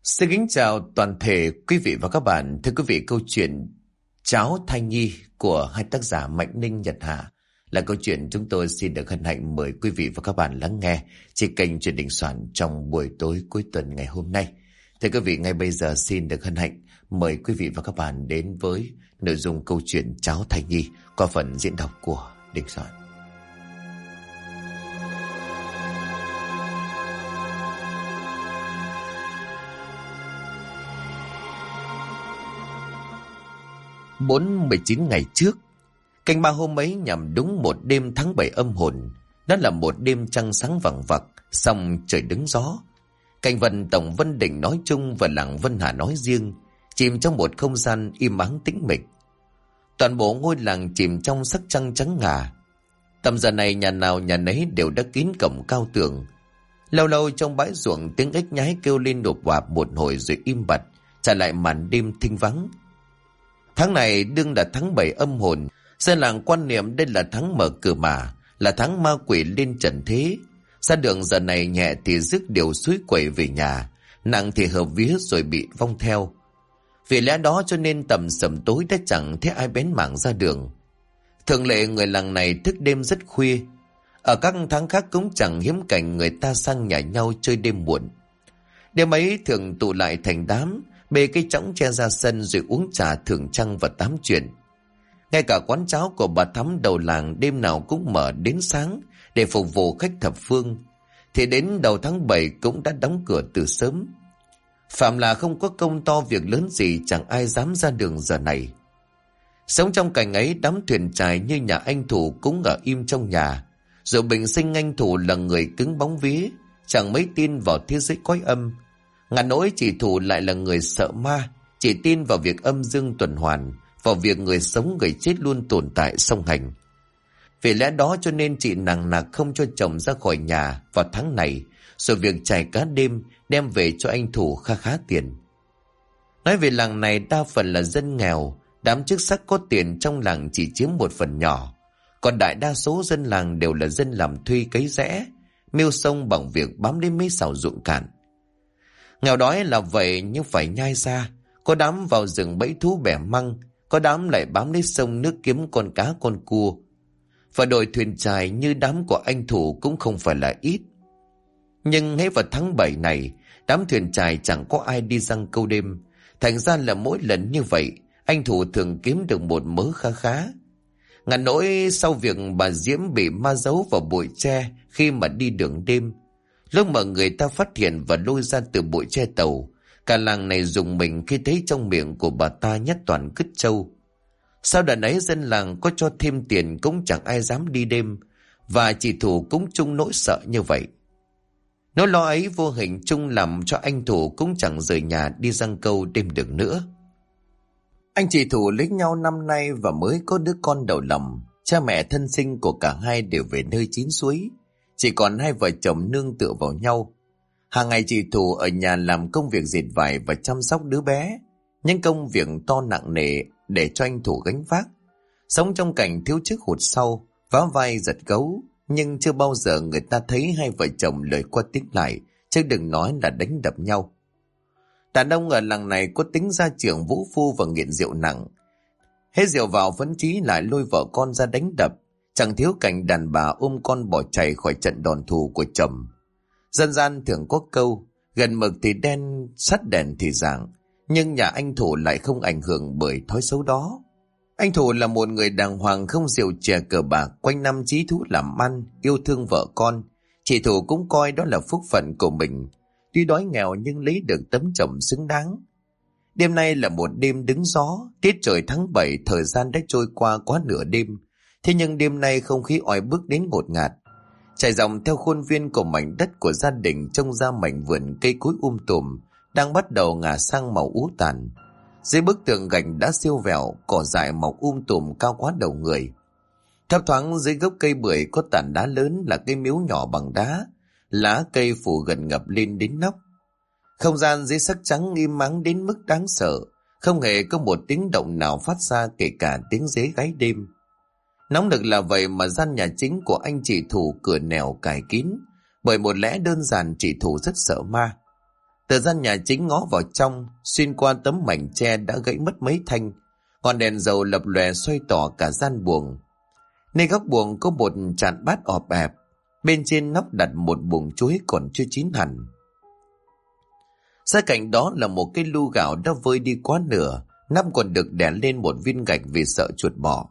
Xin kính chào toàn thể quý vị và các bạn. Thưa quý vị, câu chuyện Cháu Thai Nhi của hai tác giả Mạnh Ninh, Nhật Hà là câu chuyện chúng tôi xin được hân hạnh mời quý vị và các bạn lắng nghe trên kênh Chuyện Đình Soạn trong buổi tối cuối tuần ngày hôm nay. Thưa quý vị, ngay bây giờ xin được hân hạnh mời quý vị và các bạn đến với nội dung câu chuyện Cháu Thai Nhi qua phần diễn đọc của Đình Soạn. Bốn 19 ngày trước, canh ba hôm ấy nhằm đúng một đêm tháng 7 âm hồn. Nó là một đêm trăng sáng vằng vặc, song trời đứng gió. Cảnh vật Tổng Vân Đỉnh nói chung và làng Vân Hà nói riêng chìm trong một không gian im ắng tĩnh mịch. Toàn bộ ngôi làng chìm trong sắc trăng trắng ngà. Tầm giờ này nhà nào nhà nấy đều đã kín cổng cao tường. Lâu lâu trong bãi ruộng tiếng ếch nhái kêu lên đột quạp một hồi rồi im bặt, trả lại màn đêm thinh vắng. Tháng này đương là tháng 7 âm hồn, dân làng quan niệm đây là tháng mở cửa mà, là tháng ma quỷ lên trần thế. Ra đường giờ này nhẹ thì rước điều suối quẩy về nhà, nặng thì hợp vía rồi bị vong theo. Vì lẽ đó cho nên tầm sầm tối đã chẳng thấy ai bén mảng ra đường. Thường lệ người làng này thức đêm rất khuya. Ở các tháng khác cũng chẳng hiếm cảnh người ta sang nhà nhau chơi đêm muộn. Đêm ấy thường tụ lại thành đám, bê cái chõng tre ra sân rồi uống trà thưởng trăng và tám chuyện. Ngay cả quán cháo của bà Thắm đầu làng đêm nào cũng mở đến sáng để phục vụ khách thập phương, thì đến đầu tháng 7 cũng đã đóng cửa từ sớm. Phạm là không có công to việc lớn gì chẳng ai dám ra đường giờ này. Sống trong cảnh ấy, đám thuyền chài như nhà anh Thủ cũng ở im trong nhà. Rồi bình sinh anh Thủ là người cứng bóng vía, chẳng mấy tin vào thế giới cõi âm. Ngàn nỗi chị Thủ lại là người sợ ma, chỉ tin vào việc âm dương tuần hoàn, vào việc người sống người chết luôn tồn tại song hành. Vì lẽ đó cho nên chị nằng nặc không cho chồng ra khỏi nhà vào tháng này, rồi việc chài cá đêm đem về cho anh Thủ kha khá tiền. Nói về làng này đa phần là dân nghèo, đám chức sắc có tiền trong làng chỉ chiếm một phần nhỏ, còn đại đa số dân làng đều là dân làm thuê cấy rẽ, mưu sông bằng việc bám đến mấy sào ruộng cạn. Nghèo đói là vậy nhưng phải nhai ra, có đám vào rừng bẫy thú bẻ măng, có đám lại bám lấy sông nước kiếm con cá con cua. Và đội thuyền chài như đám của anh Thủ cũng không phải là ít. Nhưng hết vào tháng 7 này, đám thuyền chài chẳng có ai đi giăng câu đêm. Thành ra là mỗi lần như vậy, anh Thủ thường kiếm được một mớ khá khá. Ngàn nỗi sau việc bà Diễm bị ma giấu vào bụi tre khi mà đi đường đêm. Lúc mà người ta phát hiện và lôi ra từ bụi tre tàu, cả làng này rùng mình khi thấy trong miệng của bà ta nhất toàn cứt trâu. Sau đợt ấy dân làng có cho thêm tiền cũng chẳng ai dám đi đêm, và chị Thủ cũng chung nỗi sợ như vậy. Nỗi lo ấy vô hình chung làm cho anh Thủ cũng chẳng rời nhà đi giăng câu đêm được nữa. Anh chị Thủ lấy nhau năm nay và mới có đứa con đầu lòng. Cha mẹ thân sinh của cả hai đều về nơi chín suối, chỉ còn hai vợ chồng nương tựa vào nhau. Hàng ngày chị Thủ ở nhà làm công việc dệt vải và chăm sóc đứa bé, những công việc to nặng nề để cho anh Thủ gánh vác. Sống trong cảnh thiếu trước hụt sau, vá vai giật gấu, nhưng chưa bao giờ người ta thấy hai vợ chồng lời qua tiếng lại, chứ đừng nói là đánh đập nhau. Đàn ông ở làng này có tính gia trưởng vũ phu và nghiện rượu nặng. Hết rượu vào phấn chí lại lôi vợ con ra đánh đập, chẳng thiếu cảnh đàn bà ôm con bỏ chạy khỏi trận đòn thù của chồng. Dân gian thường có câu, gần mực thì đen, sắt đèn thì rạng, nhưng nhà anh Thủ lại không ảnh hưởng bởi thói xấu đó. Anh Thủ là một người đàng hoàng, không rượu chè cờ bạc, quanh năm chí thú làm ăn, yêu thương vợ con. Chị Thủ cũng coi đó là phúc phận của mình, tuy đói nghèo nhưng lấy được tấm chồng xứng đáng. Đêm nay là một đêm đứng gió, tiết trời tháng 7, thời gian đã trôi qua quá nửa đêm. Thế nhưng đêm nay không khí oi bức đến ngột ngạt. Trải dòng theo khuôn viên của mảnh đất của gia đình trông ra mảnh vườn cây cối tùm đang bắt đầu ngả sang màu ú tàn. Dưới bức tường gạch đã siêu vẹo, cỏ dại mọc tùm cao quá đầu người. Thấp thoáng dưới gốc cây bưởi có tảng đá lớn là cây miếu nhỏ bằng đá, lá cây phủ gần ngập lên đến nóc. Không gian dưới sắc trắng im ắng đến mức đáng sợ, không hề có một tiếng động nào phát ra, kể cả tiếng dế gáy đêm. Nóng nực là vậy mà gian nhà chính của anh chị Thủ cửa nẻo cài kín, bởi một lẽ đơn giản chị Thủ rất sợ ma. Từ gian nhà chính ngó vào trong, xuyên qua tấm mảnh tre đã gãy mất mấy thanh, ngọn đèn dầu lập lòe xoay tỏ cả gian buồng. Nơi góc buồng có một chạn bát ọp ẹp, bên trên nóc đặt một buồng chuối còn chưa chín hẳn. Xa cạnh đó là một cái lu gạo đã vơi đi quá nửa, nắp còn được đè lên một viên gạch vì sợ chuột bọ.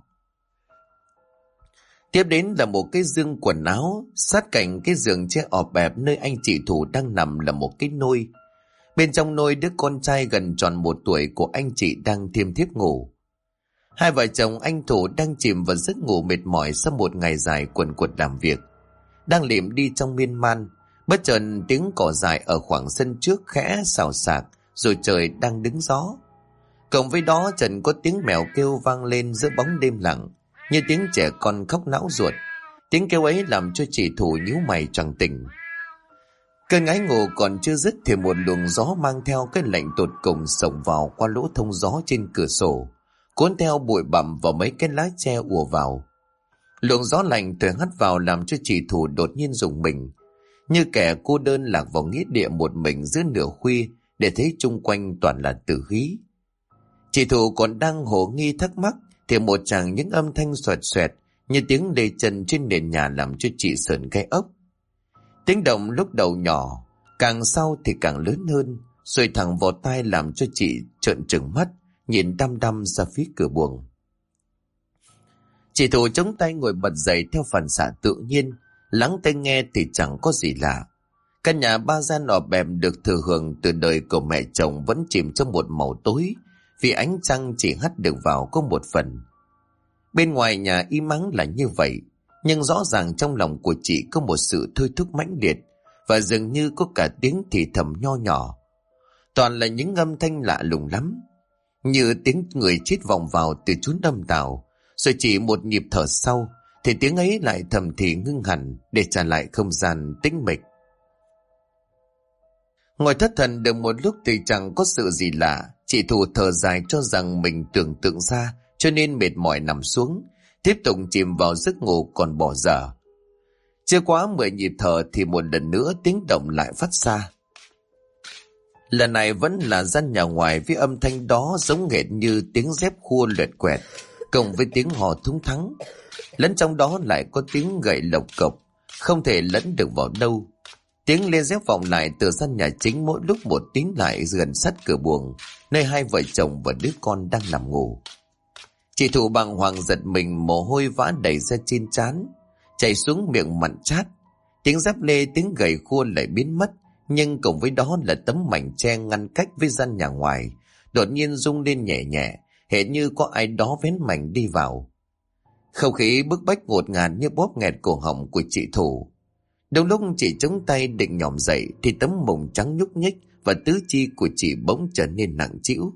Tiếp đến là một cái giường quần áo, sát cạnh cái giường tre ọp ẹp nơi anh chị Thủ đang nằm là một cái nôi. Bên trong nôi đứa con trai gần tròn 1 tuổi của anh chị đang thiêm thiếp ngủ. Hai vợ chồng anh Thủ đang chìm vào giấc ngủ mệt mỏi sau một ngày dài quần quật làm việc. Đang liệm đi trong miên man, bất chợt tiếng cỏ dại ở khoảng sân trước khẽ xào xạc, rồi trời đang đứng gió. Cộng với đó trần có tiếng mèo kêu vang lên giữa bóng đêm lặng, như tiếng trẻ con khóc não ruột. Tiếng kêu ấy làm cho chị Thủ nhíu mày choàng tỉnh. Cơn ngáy ngủ còn chưa dứt thì một luồng gió mang theo cái lạnh tột cùng xông vào qua lỗ thông gió trên cửa sổ, cuốn theo bụi bặm và mấy cái lá tre ùa vào. Luồng gió lạnh thổi hắt vào làm cho chị Thủ đột nhiên rùng mình, như kẻ cô đơn lạc vào nghĩa địa một mình giữa nửa khuya, để thấy chung quanh toàn là tử khí. Chị Thủ còn đang hồ nghi thắc mắc thì một tràng những âm thanh xoẹt xoẹt như tiếng đê chân trên nền nhà làm cho chị sởn gai ốc. Tiếng động lúc đầu nhỏ, càng sau thì càng lớn hơn, rồi thẳng vào tai làm cho chị trợn trừng mắt, nhìn đăm đăm ra phía cửa buồng. Chị Thủ chống tay ngồi bật dậy theo phản xạ tự nhiên, lắng tai nghe thì chẳng có gì lạ. Căn nhà 3 gian ọp ẹp được thừa hưởng từ đời của mẹ chồng vẫn chìm trong một màu tối, vì ánh trăng chỉ hắt được vào có một phần. Bên ngoài nhà im ắng là như vậy, nhưng rõ ràng trong lòng của chị có một sự thôi thúc mãnh liệt, và dường như có cả tiếng thì thầm nho nhỏ. Toàn là những âm thanh lạ lùng lắm, như tiếng người chết vọng vào từ chốn âm tào, rồi chỉ một nhịp thở sau thì tiếng ấy lại thầm thì ngưng hẳn để trả lại không gian tĩnh mịch. Ngồi thất thần được một lúc thì chẳng có sự gì lạ. Chị Thủ thở dài cho rằng mình tưởng tượng ra, cho nên mệt mỏi nằm xuống, tiếp tục chìm vào giấc ngủ còn bỏ dở. Chưa quá 10 nhịp thở thì một lần nữa tiếng động lại phát ra. Lần này vẫn là gian nhà ngoài với âm thanh đó giống hệt như tiếng dép khua lẹt quẹt, cộng với tiếng hò thúng thắng. Lẫn trong đó lại có tiếng gậy lộc cộc, không thể lẫn được vào đâu. Tiếng lê dép vọng lại từ gian nhà chính mỗi lúc một tiếng lại gần sát cửa buồng, nơi hai vợ chồng và đứa con đang nằm ngủ. Chị Thủ bàng hoàng giật mình, mồ hôi vã đầy ra trên trán, chảy xuống miệng mặn chát. Tiếng dép lê, tiếng gậy khua lại biến mất, nhưng cùng với đó là tấm mảnh tre ngăn cách với gian nhà ngoài, đột nhiên rung lên nhẹ nhẹ, hệt như có ai đó vén mảnh đi vào. Không khí bức bách ngột ngạt như bóp nghẹt cổ họng của chị Thủ. Đúng lúc chị chống tay định nhòm dậy thì tấm mùng trắng nhúc nhích và tứ chi của chị bỗng trở nên nặng trĩu.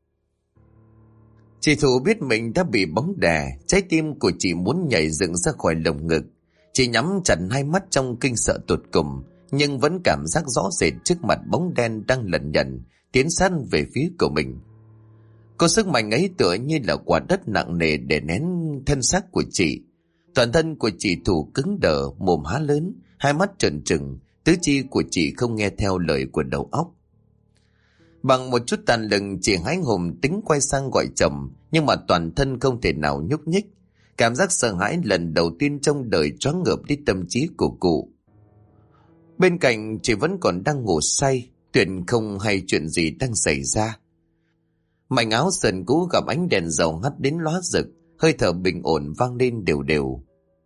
Chị Thủ biết mình đã bị bóng đè, trái tim của chị muốn nhảy dựng ra khỏi lồng ngực. Chị nhắm chặt hai mắt trong kinh sợ tột cùng, nhưng vẫn cảm giác rõ rệt trước mặt bóng đen đang lẩn nhẩn tiến sát về phía của mình. Có sức mạnh ấy tựa như là quả đất nặng nề để nén thân xác của chị. Toàn thân của chị Thủ cứng đờ, mồm há lớn, hai mắt trợn trừng, tứ chi của chị không nghe theo lời của đầu óc. Bằng một chút tàn lực, chị hái hùng tính quay sang gọi chồng, nhưng mà toàn thân không thể nào nhúc nhích. Cảm giác sợ hãi lần đầu tiên trong đời choáng ngợp đi tâm trí của cụ. Bên cạnh chị vẫn còn đang ngủ say, tuyệt không hay chuyện gì đang xảy ra. Mảnh áo sờn cũ gặp ánh đèn dầu hắt đến lóa rực, hơi thở bình ổn vang lên đều đều.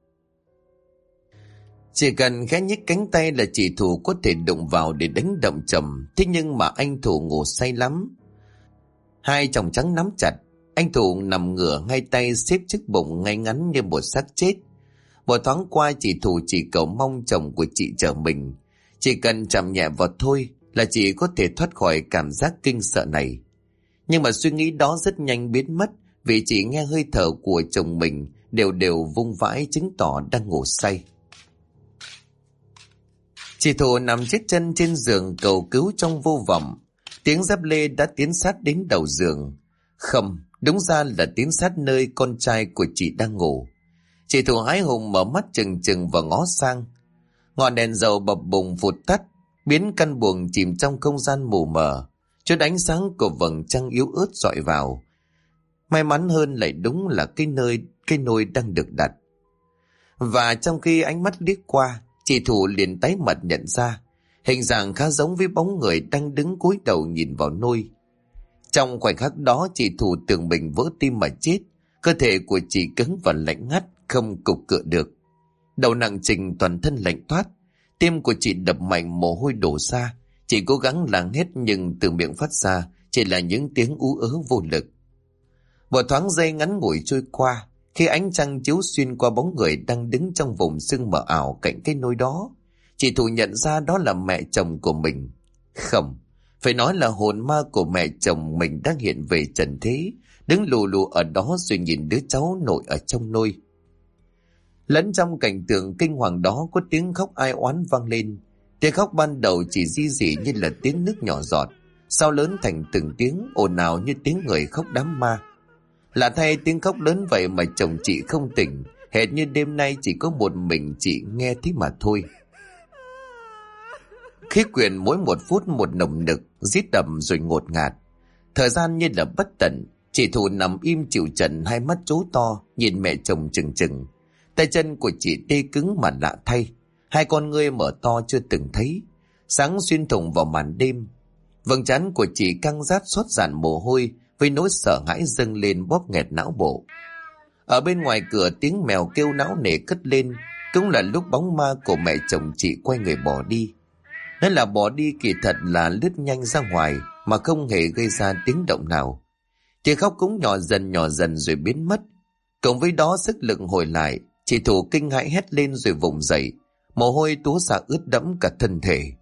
Chỉ cần khẽ nhích cánh tay là chị Thủ có thể đụng vào để đánh động chồng. Thế nhưng mà anh Thủ ngủ say lắm. Hai chồng trắng nắm chặt, anh Thủ nằm ngửa, ngay tay xếp chiếc bụng ngay ngắn như một xác chết. Một thoáng qua chị Thủ chỉ cầu mong chồng của chị chờ mình. Chỉ cần chạm nhẹ vào thôi là chị có thể thoát khỏi cảm giác kinh sợ này. Nhưng mà suy nghĩ đó rất nhanh biến mất, vì chị nghe hơi thở của chồng mình đều đều vung vãi, chứng tỏ đang ngủ say. Chị Thủ nằm chết chân trên giường cầu cứu trong vô vọng. Tiếng dép lê đã tiến sát đến đầu giường. Không, đúng ra là tiến sát nơi con trai của chị đang ngủ. Chị Thủ hái hùng mở mắt trừng trừng và ngó sang. Ngọn đèn dầu bập bùng vụt tắt. biến căn buồng chìm trong không gian mù mờ. Chút ánh sáng của vầng trăng yếu ớt dọi vào. May mắn hơn lại đúng là cái nôi đang được đặt. Và trong khi ánh mắt liếc qua, chị Thủ liền tái mặt nhận ra hình dạng khá giống với bóng người đang đứng cúi đầu nhìn vào nôi. Trong khoảnh khắc đó, chị Thủ tưởng mình vỡ tim mà chết. Cơ thể của chị cứng và lạnh ngắt, không cục cựa được. Đầu nặng trịch, toàn thân lạnh toát. Tim của chị đập mạnh, mồ hôi đổ ra. Chị cố gắng lắng hết nhưng từ miệng phát ra chỉ là những tiếng ú ớ vô lực. Một thoáng giây ngắn ngủi trôi qua, khi ánh trăng chiếu xuyên qua bóng người đang đứng trong vùng sương mờ ảo cạnh cái nôi đó, chị Thủ nhận ra đó là mẹ chồng của mình. Không, phải nói là hồn ma của mẹ chồng mình đang hiện về trần thế, đứng lù lù ở đó rồi nhìn đứa cháu nội ở trong nôi. Lẫn trong cảnh tượng kinh hoàng đó có tiếng khóc ai oán vang lên. Tiếng khóc ban đầu chỉ ri rỉ như là tiếng nước nhỏ giọt, sau lớn thành từng tiếng ồn ào như tiếng người khóc đám ma. Lạ thay, tiếng khóc lớn vậy mà chồng chị không tỉnh, hệt như đêm nay chỉ có một mình chị nghe thấy mà thôi. Khí quyển mỗi một phút một nồng nực, rít đậm rồi ngột ngạt. Thời gian như là bất tận, chị Thủ nằm im chịu trận, hai mắt trố to nhìn mẹ chồng chừng chừng. Tay chân của chị tê cứng mà lạ thay, hai con ngươi mở to chưa từng thấy, sáng xuyên thủng vào màn đêm. Vầng trán của chị căng rát xót dàn mồ hôi, với nỗi sợ hãi dâng lên bóp nghẹt não bộ. Ở bên ngoài cửa, tiếng mèo kêu náo nề cất lên, cũng là lúc bóng ma của mẹ chồng chị quay người bỏ đi. Nên là bỏ đi kỳ thật là lướt nhanh ra ngoài mà không hề gây ra tiếng động nào. Tiếng khóc cũng nhỏ dần rồi biến mất. Cộng với đó sức lực hồi lại, chị Thủ kinh hãi hét lên rồi vùng dậy, mồ hôi túa ra ướt đẫm cả thân thể.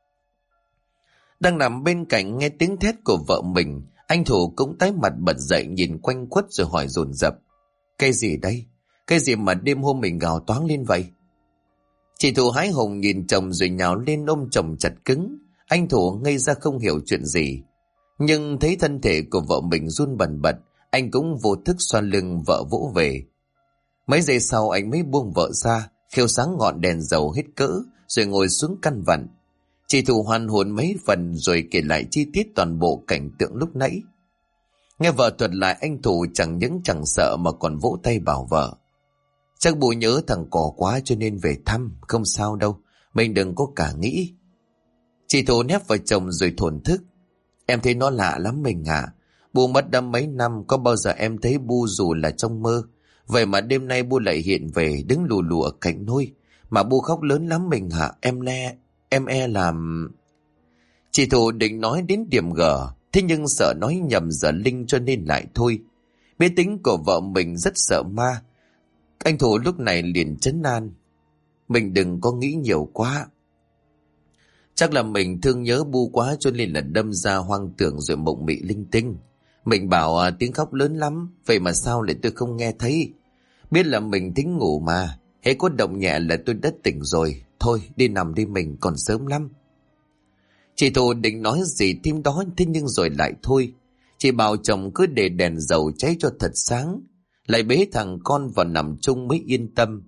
Đang nằm bên cạnh nghe tiếng thét của vợ mình, anh Thủ cũng tái mặt bật dậy nhìn quanh quất rồi hỏi dồn dập: Cái gì đây? Cái gì mà đêm hôm mình gào toáng lên vậy? Chị Thủ hái hùng nhìn chồng rồi nhào lên ôm chồng chặt cứng. Anh Thủ ngây ra không hiểu chuyện gì, nhưng thấy thân thể của vợ mình run bần bật, anh cũng vô thức xoa lưng vợ vỗ về. Mấy giây sau anh mới buông vợ ra, khêu sáng ngọn đèn dầu hết cỡ rồi ngồi xuống căn vặn. Chị Thủ hoàn hồn mấy phần rồi kể lại chi tiết toàn bộ cảnh tượng lúc nãy. Nghe vợ thuật lại, anh Thủ chẳng những chẳng sợ mà còn vỗ tay bảo vợ: Chắc bố nhớ thằng cò quá cho nên về thăm, không sao đâu, mình đừng có cả nghĩ. Chị Thủ nép vào chồng rồi thổn thức: Em thấy nó lạ lắm mình à. Bu mất đã mấy năm, có bao giờ em thấy Bu dù là trong mơ. Vậy mà đêm nay Bu lại hiện về, đứng lù lù ở cạnh nôi. Mà Bu khóc lớn lắm mình hả? Em làm... Chị Thủ định nói đến điểm gở, thế nhưng sợ nói nhầm giờ linh cho nên lại thôi. Biết tính của vợ mình rất sợ ma, anh Thủ lúc này liền trấn an: Mình đừng có nghĩ nhiều quá. Chắc là mình thương nhớ Bu quá cho nên là đâm ra hoang tưởng rồi mộng mị linh tinh. Mình bảo tiếng khóc lớn lắm, vậy mà sao lại tôi không nghe thấy? Biết là mình thính ngủ mà, hễ có động nhẹ là tôi đã tỉnh rồi. Thôi đi nằm đi, mình còn sớm lắm. Chị Thủ định nói gì thêm đó, thế nhưng rồi lại thôi. Chị bảo chồng cứ để đèn dầu cháy cho thật sáng, lại bế thằng con vào nằm chung mới yên tâm.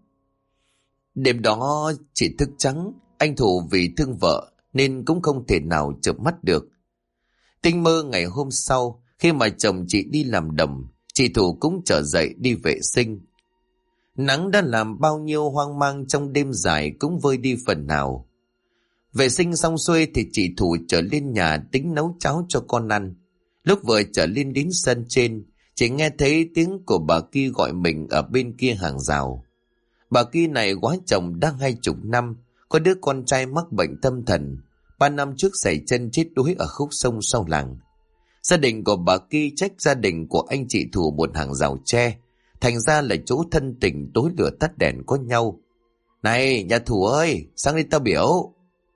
Đêm đó chị thức trắng, anh Thủ vì thương vợ nên cũng không thể nào chợp mắt được. Tinh mơ ngày hôm sau, khi mà chồng chị đi làm đồng, chị Thủ cũng trở dậy đi vệ sinh. Nắng đã làm bao nhiêu hoang mang trong đêm dài cũng vơi đi phần nào. Vệ sinh xong xuôi thì chị Thủ trở lên nhà tính nấu cháo cho con ăn. Lúc vừa trở lên đến sân trên, chị nghe thấy tiếng của bà Ki gọi mình ở bên kia hàng rào. Bà Ki này quá chồng đã 20 năm, có đứa con trai mắc bệnh tâm thần. 3 năm trước xảy chân chết đuối ở khúc sông sau làng. Gia đình của bà Ki trách gia đình của anh chị Thủ một hàng rào tre, thành ra là chỗ thân tình tối lửa tắt đèn có nhau. Này nhà Thủ ơi, sang đây tao biểu.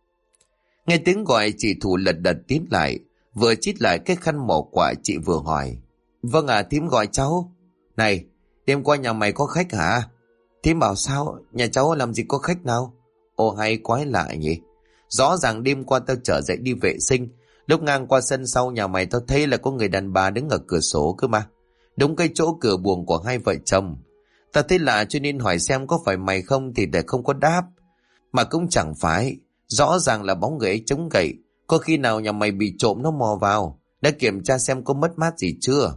Nghe tiếng gọi, chị Thủ lật đật tiến lại, vừa chít lại cái khăn mỏ quả, chị vừa hỏi: Vâng ạ, thím gọi cháu. Này, đêm qua nhà mày có khách hả? Thím bảo sao, nhà cháu làm gì có khách nào? Ồ hay quái lạ nhỉ. Rõ ràng đêm qua tao trở dậy đi vệ sinh, lúc ngang qua sân sau nhà mày tao thấy là có người đàn bà đứng ở cửa sổ cơ mà. Đúng cái chỗ cửa buồng của hai vợ chồng. Tao thấy lạ cho nên hỏi xem có phải mày không thì để không có đáp. Mà cũng chẳng phải, Rõ ràng là bóng người ấy chống gậy. Có khi nào nhà mày bị trộm nó mò vào? Đã kiểm tra xem có mất mát gì chưa?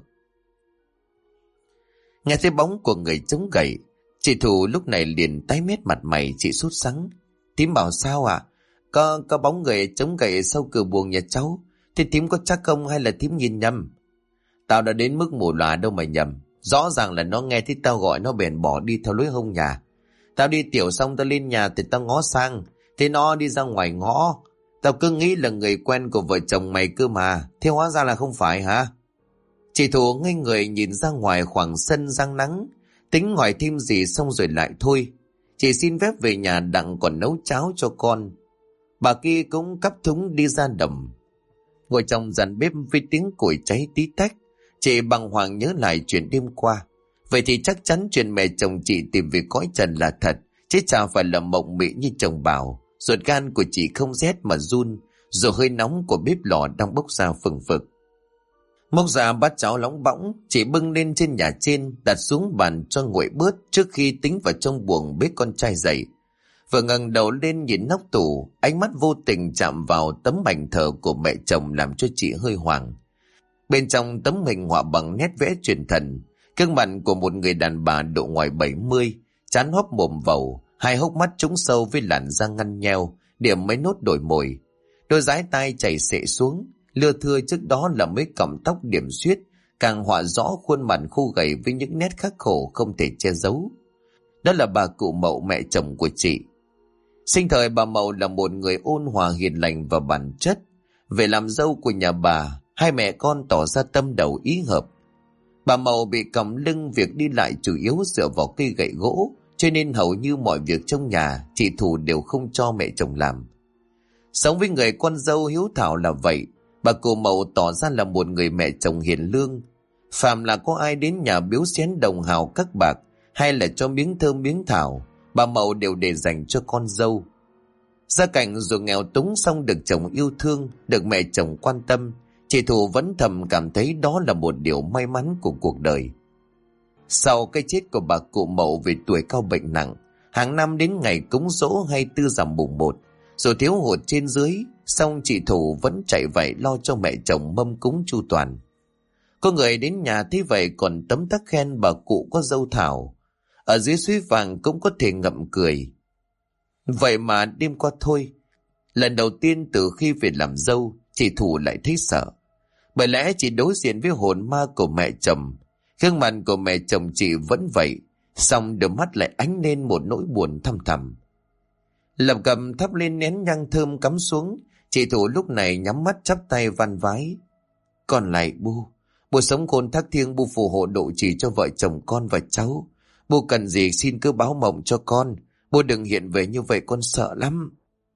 Nghe thấy bóng của người chống gậy, chị Thủ lúc này liền tái mét mặt mày. Chị sốt sắng. Thím bảo sao ạ? Có bóng người chống gậy sau cửa buồng nhà cháu. Thế thím có chắc không hay là thím nhìn nhầm? Tao đã đến mức mù lòa đâu mà nhầm. Rõ ràng là nó nghe thấy tao gọi nó bèn bỏ đi theo lối hông nhà. Tao đi tiểu xong tao lên nhà thì tao ngó sang, thế nó đi ra ngoài ngõ. Tao cứ nghĩ là người quen của vợ chồng mày cơ mà. Thế hóa ra là không phải hả? Chị Thủ ngây người nhìn ra ngoài khoảng sân răng nắng, tính hỏi thêm gì xong rồi lại thôi. Chị xin phép về nhà đặng còn nấu cháo cho con. Bà kia cũng cắp thúng đi ra đầm. Ngồi trong dàn bếp với tiếng củi cháy tí tách, chị bàng hoàng nhớ lại chuyện đêm qua. Vậy thì chắc chắn chuyện mẹ chồng chị tìm về cõi trần là thật, chứ chả phải là mộng mị như chồng bảo. Ruột gan của chị không rét mà run, rồi hơi nóng của bếp lò đang bốc ra phừng phực. Móc ra bát cháo nóng bỏng, chị bưng lên trên nhà trên, đặt xuống bàn cho nguội bớt trước khi tính vào trong buồng bế con trai dậy. Vừa ngẩng đầu lên nhìn nóc tủ, ánh mắt vô tình chạm vào tấm ảnh thờ của mẹ chồng làm cho chị hơi hoảng. Bên trong tấm hình họa bằng nét vẽ truyền thần, gương mặt của một người đàn bà độ ngoài 70, trán hóp mồm vầu, hai hốc mắt trũng sâu với làn da nhăn nheo, điểm mấy nốt đồi mồi. Đôi dái tai chảy xệ xuống, lưa thưa trước đó là mấy cọng tóc điểm xuyết, càng họa rõ khuôn mặt khô gầy với những nét khắc khổ không thể che giấu. Đó là bà cụ Mậu, mẹ chồng của chị. Sinh thời bà Mậu là một người ôn hòa hiền lành và bản chất. Về làm dâu của nhà bà, hai mẹ con tỏ ra tâm đầu ý hợp. Bà Mậu bị còng lưng, việc đi lại chủ yếu dựa vào cây gậy gỗ, cho nên hầu như mọi việc trong nhà chị Thủ đều không cho mẹ chồng làm. Sống với người con dâu hiếu thảo là vậy, bà cụ Mậu tỏ ra là một người mẹ chồng hiền lương. Phàm là có ai đến nhà biếu xén đồng hào các bạc hay là cho miếng thơm miếng thảo, bà Mậu đều để dành cho con dâu. Gia cảnh dù nghèo túng xong được chồng yêu thương, được mẹ chồng quan tâm, chị Thủ vẫn thầm cảm thấy đó là một điều may mắn của cuộc đời. Sau cái chết của bà cụ Mậu vì tuổi cao bệnh nặng, hàng năm đến ngày cúng giỗ hay tư rằm mùng 1, dù thiếu hụt trên dưới, song chị Thủ vẫn chạy vậy lo cho mẹ chồng mâm cúng chu toàn. Có người đến nhà thấy vậy còn tấm tắc khen bà cụ có dâu thảo. Ở dưới suối vàng cũng có thể ngậm cười. Vậy mà đêm qua thôi, lần đầu tiên từ khi về làm dâu, chị Thủ lại thấy sợ. Bởi lẽ chị đối diện với hồn ma của mẹ chồng. Gương mặt của mẹ chồng chị vẫn vậy, song đôi mắt lại ánh lên một nỗi buồn thăm thẳm. Lập cầm thắp lên nén nhang thơm cắm xuống, chị Thủ lúc này nhắm mắt chắp tay van vái. Con lại bố sống khôn thác thiêng, bố phù hộ độ trì cho vợ chồng con và cháu. Bố cần gì xin cứ báo mộng cho con, bố đừng hiện về như vậy, con sợ lắm.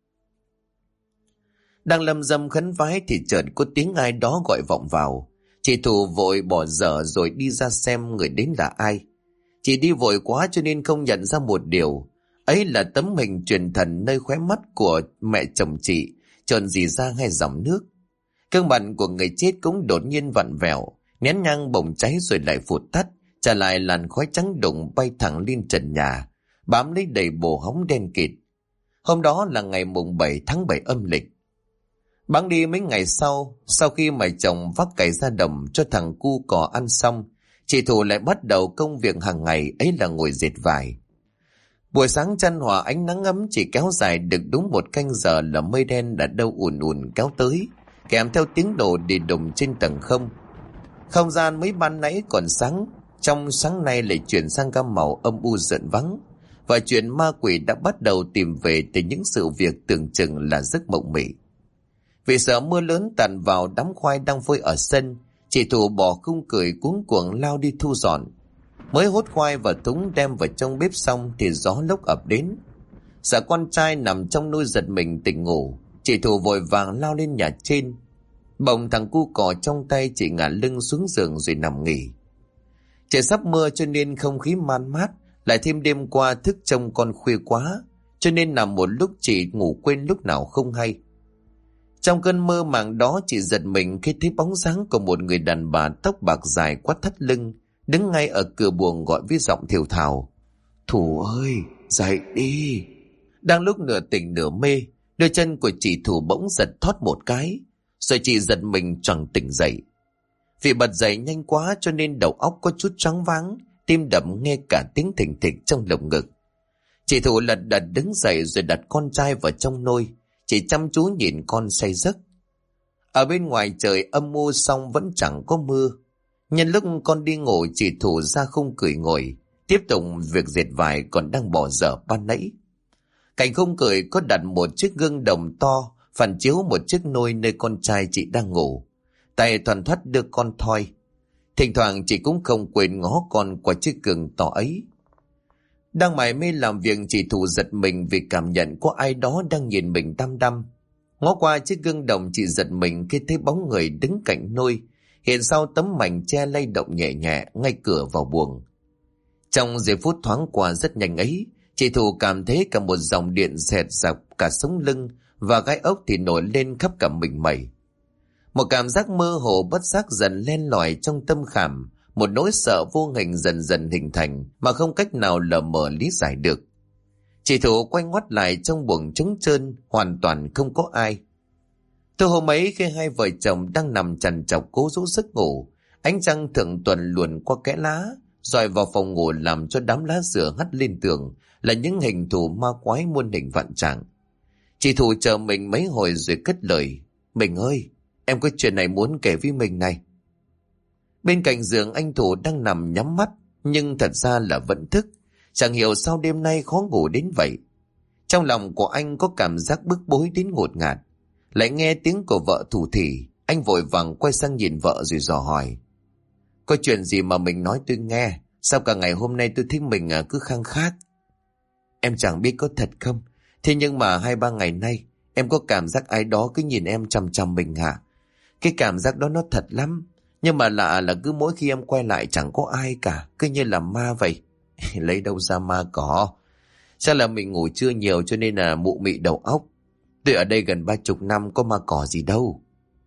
Đang lầm rầm khấn vái thì chợt có tiếng ai đó gọi vọng vào. Chị Thủ vội bỏ dở rồi đi ra xem người đến là ai. Chị đi vội quá cho nên không nhận ra một điều, ấy là tấm hình truyền thần nơi khóe mắt của mẹ chồng chị tròn dì ra hai dòng nước. Gương mặt của người chết cũng đột nhiên vặn vẹo, nén nhang bỗng cháy rồi lại phụt tắt, trả lại làn khói trắng đụng bay thẳng lên trần nhà, bám lấy đầy bồ hóng đen kịt. Hôm đó là ngày mùng 7 tháng 7 âm lịch. Bẵng đi mấy ngày sau khi mẹ chồng vác cày ra đồng cho thằng cu cò ăn xong, chị Thủ lại bắt đầu công việc hàng ngày, ấy là ngồi dệt vải. Buổi sáng chan hòa ánh nắng ấm chỉ kéo dài được đúng một canh giờ là mây đen đã đâu ùn ùn kéo tới, kèm theo tiếng nổ đi đùng trên tầng không. Không gian mấy ban nãy còn sáng, trong sáng nay lại chuyển sang gam màu âm u giận vắng, và chuyện ma quỷ đã bắt đầu tìm về từ những sự việc tưởng chừng là giấc mộng mị. Vì sợ mưa lớn tàn vào đám khoai đang phơi ở sân, chị Thủ bỏ khung cười cuống cuồng lao đi thu dọn. Mới hốt khoai và thúng đem vào trong bếp xong thì gió lốc ập đến. Dạ con trai nằm trong nôi giật mình tỉnh ngủ, chị Thủ vội vàng lao lên nhà trên. Bỗng thằng cu cò trong tay chị ngả lưng xuống giường rồi nằm nghỉ. Trời sắp mưa cho nên không khí man mát, lại thêm đêm qua thức trông con khuya quá, cho nên nằm một lúc chị ngủ quên lúc nào không hay. Trong cơn mơ màng đó, chị giật mình khi thấy bóng dáng của một người đàn bà tóc bạc dài quắt thắt lưng, đứng ngay ở cửa buồng gọi với giọng thều thào. Thủ ơi, dậy đi. Đang lúc nửa tỉnh nửa mê, Đôi chân của chị Thủ bỗng giật thót một cái, rồi chị giật mình choàng tỉnh dậy. Vì bật dậy nhanh quá cho nên đầu óc có chút choáng váng, tim đập nghe cả tiếng thình thịch trong lồng ngực. Chị Thủ lật đật đứng dậy rồi đặt con trai vào trong nôi. Chị chăm chú nhìn con say giấc. Ở bên ngoài trời âm u xong vẫn chẳng có mưa. Nhân lúc con đi ngủ, chị Thủ ra khung cười ngồi, tiếp tục việc dệt vải còn đang bỏ dở ban nãy. Cạnh khung cười có đặt một chiếc gương đồng to, phản chiếu một chiếc nôi nơi con trai chị đang ngủ. Tay thoăn thoắt đưa con thoi. Thỉnh thoảng chị cũng không quên ngó con qua chiếc gương to ấy. Đang mải mê làm việc, chị Thủ giật mình vì cảm nhận có ai đó đang nhìn mình đăm đăm. Ngó qua chiếc gương đồng, chị giật mình khi thấy bóng người đứng cạnh nôi, hiện sau tấm mảnh che lay động nhẹ nhẹ ngay cửa vào buồng. Trong giây phút thoáng qua rất nhanh ấy, chị Thủ cảm thấy cả một dòng điện xẹt dọc cả sống lưng và gai ốc thì nổi lên khắp cả mình mẩy. Một cảm giác mơ hồ bất giác dần len lỏi trong tâm khảm, một nỗi sợ vô hình dần dần hình thành mà không cách nào lờ mờ lý giải được. Chị Thủ quay ngoắt lại trong buồng trống trơn, hoàn toàn không có ai. Từ hôm ấy khi hai vợ chồng đang nằm trằn trọc cố rũ giấc ngủ, ánh trăng thượng tuần luồn qua kẽ lá, dọi vào phòng ngủ làm cho đám lá dừa hắt lên tường là những hình thù ma quái muôn hình vạn trạng. Chị Thủ chờ mình mấy hồi rồi cất lời: "Mình ơi, em có chuyện này muốn kể với mình này." Bên cạnh giường anh Thủ đang nằm nhắm mắt, nhưng thật ra là vẫn thức. Chẳng hiểu sao đêm nay khó ngủ đến vậy. Trong lòng của anh có cảm giác bức bối đến ngột ngạt. Lại nghe tiếng của vợ thủ thỉ, anh vội vàng quay sang nhìn vợ rồi dò hỏi: "Có chuyện gì mà mình nói tôi nghe? Sao cả ngày hôm nay tôi thấy mình cứ khăng khát?" "Em chẳng biết có thật không, thế nhưng mà 2-3 ngày nay em có cảm giác ai đó cứ nhìn em chằm chằm mình hả? Cái cảm giác đó nó thật lắm. Nhưng mà lạ là cứ mỗi khi em quay lại chẳng có ai cả, cứ như là ma vậy." "Lấy đâu ra ma cỏ? Chắc là mình ngủ chưa nhiều cho nên là mụ mị đầu óc. Tôi ở đây gần 30 năm, có ma cỏ gì đâu."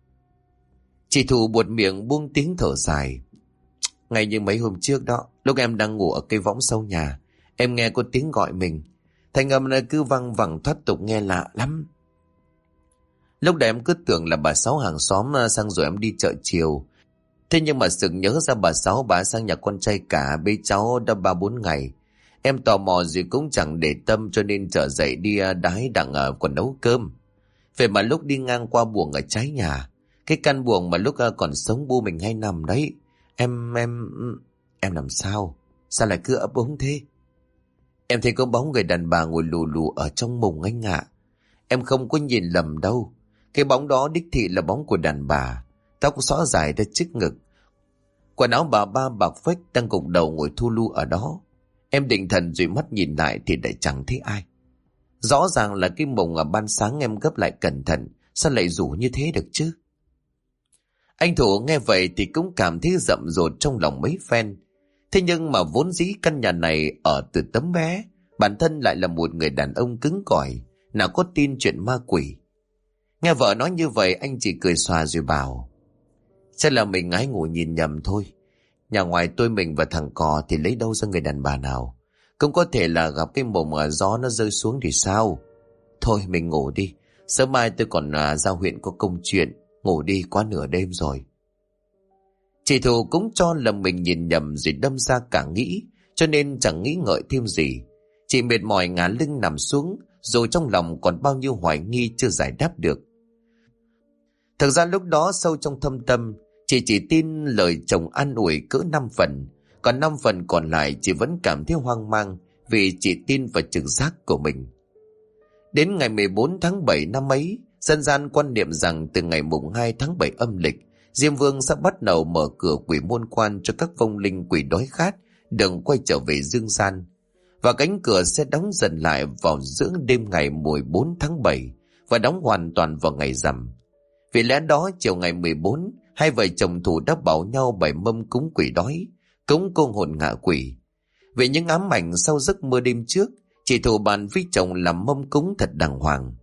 Chị Thủ buột miệng buông tiếng thở dài: "Ngay như mấy hôm trước đó, lúc em đang ngủ ở cây võng sau nhà, em nghe có tiếng gọi mình. Thanh âm này cứ văng vẳng thoát tục nghe lạ lắm. Lúc đấy em cứ tưởng là bà Sáu hàng xóm sang rồi em đi chợ chiều. Thế nhưng mà sực nhớ ra bà Sáu bà sang nhà con trai cả bế cháu đã 3-4 ngày. Em tò mò gì cũng chẳng để tâm cho nên trở dậy đi đái đặng còn nấu cơm. Vậy mà lúc đi ngang qua buồng ở trái nhà, cái căn buồng mà lúc còn sống bu mình hay nằm đấy, em làm sao? Sao lại cứ ấp úng thế? Em thấy có bóng người đàn bà ngồi lù lù ở trong mùng anh ạ. Em không có nhìn lầm đâu. Cái bóng đó đích thị là bóng của đàn bà, tóc xõa dài ra trước ngực, quần áo bà ba bạc phách, đang gục đầu ngồi thu lu ở đó. Em định thần rồi mắt nhìn lại thì lại chẳng thấy ai. Rõ ràng là cái mùng ban sáng em gấp lại cẩn thận, sao lại rủ như thế được chứ?" Anh Thủ nghe vậy thì cũng cảm thấy rậm rột trong lòng mấy phen. Thế nhưng mà vốn dĩ căn nhà này ở từ tấm bé, bản thân lại là một người đàn ông cứng cỏi, nào có tin chuyện ma quỷ. Nghe vợ nói như vậy, anh chỉ cười xòa rồi bảo: "Chắc là mình ngái ngủ nhìn nhầm thôi. Nhà ngoài tôi mình và thằng cò thì lấy đâu ra người đàn bà nào. Cũng có thể là gặp cái mồm gió nó rơi xuống thì sao. Thôi mình ngủ đi, sớm mai tôi còn ra huyện có công chuyện. Ngủ đi, quá nửa đêm rồi." Chị Thủ cũng cho là mình nhìn nhầm rồi đâm ra cả nghĩ, cho nên chẳng nghĩ ngợi thêm gì. Chị mệt mỏi ngả lưng nằm xuống, dù trong lòng còn bao nhiêu hoài nghi chưa giải đáp được. Thực ra lúc đó sâu trong thâm tâm, chị chỉ tin lời chồng an ủi cỡ 5 phần, còn 5 phần còn lại chị vẫn cảm thấy hoang mang vì chị tin vào trực giác của mình. Đến ngày 14 tháng 7 năm ấy, dân gian quan niệm rằng từ ngày mùng 2 tháng 7 âm lịch, Diêm Vương sẽ bắt đầu mở cửa quỷ môn quan cho các vong linh quỷ đói khát đừng quay trở về dương gian, và cánh cửa sẽ đóng dần lại vào giữa đêm ngày 14 tháng 7 và đóng hoàn toàn vào ngày rằm. Vì lẽ đó chiều ngày 14, hai vợ chồng Thủ đã bảo nhau bày mâm cúng quỷ đói, cúng cô hồn ngạ quỷ. Vì những ám ảnh sau giấc mơ đêm trước, chị Thủ bàn với chồng làm mâm cúng thật đàng hoàng.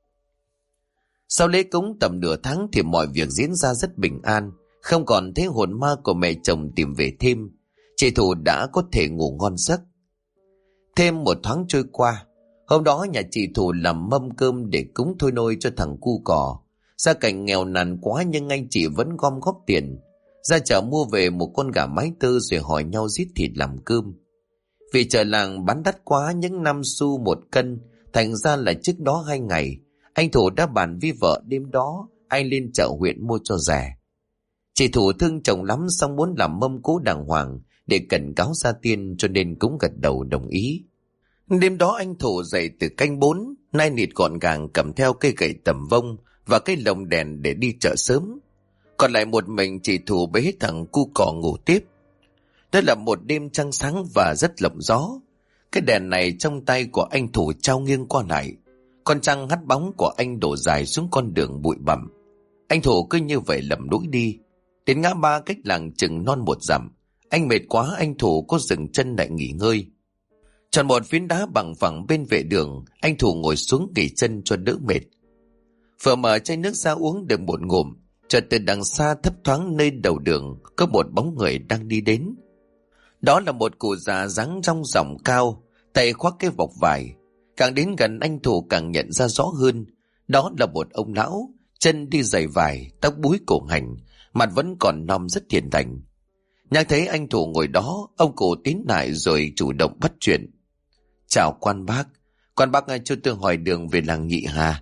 Sau lễ cúng tầm nửa tháng thì mọi việc diễn ra rất bình an, không còn thấy hồn ma của mẹ chồng tìm về thêm. Chị Thủ đã có thể ngủ ngon giấc. Thêm một tháng trôi qua, Hôm đó nhà chị Thủ làm mâm cơm để cúng thôi nôi cho thằng cu cò. Gia cảnh nghèo nàn quá nhưng anh chị vẫn gom góp tiền ra chợ mua về một con gà mái tơ rồi hỏi nhau giết thịt làm cơm. Vì chợ làng bán đắt quá, những 5 xu một cân, thành ra là trước đó 2 ngày anh Thủ đã bàn với vợ đêm đó anh lên chợ huyện mua cho rẻ. Chị Thủ thương chồng lắm, xong muốn làm mâm cỗ đàng hoàng để cẩn cáo gia tiên, cho nên cũng gật đầu đồng ý. Đêm đó anh Thủ dậy từ canh 4, nai nịt gọn gàng, cầm theo cây gậy tầm vông và cây lồng đèn để đi chợ sớm. Còn lại một mình chị Thủ bế thằng cu cò ngủ tiếp. Đây là một đêm trăng sáng và rất lộng gió. Cái đèn này trong tay của anh Thủ trao nghiêng qua lại. Con trăng hắt bóng của anh đổ dài xuống con đường bụi bặm. Anh Thủ cứ như vậy lầm đuổi đi. Đến ngã ba cách làng chừng non 1 dặm, anh mệt quá, anh Thủ có dừng chân lại nghỉ ngơi. Chọn một phiến đá bằng phẳng bên vệ đường, anh Thủ ngồi xuống nghỉ chân cho đỡ mệt. Vừa mở chai nước ra uống được một ngụm, chợt từ đằng xa thấp thoáng nơi đầu đường có một bóng người đang đi đến. Đó là một cụ già dáng rong ròng cao, tay khoác cái vọc vải. Càng đến gần anh Thủ càng nhận ra rõ hơn, đó là một ông lão, chân đi giày vải, tóc búi cổ hành, mặt vẫn còn non rất hiền lành. Nhắc thấy anh Thủ ngồi đó, ông cụ tiến lại rồi chủ động bắt chuyện. Chào quan bác cho tôi hỏi đường về làng Nhị Hà.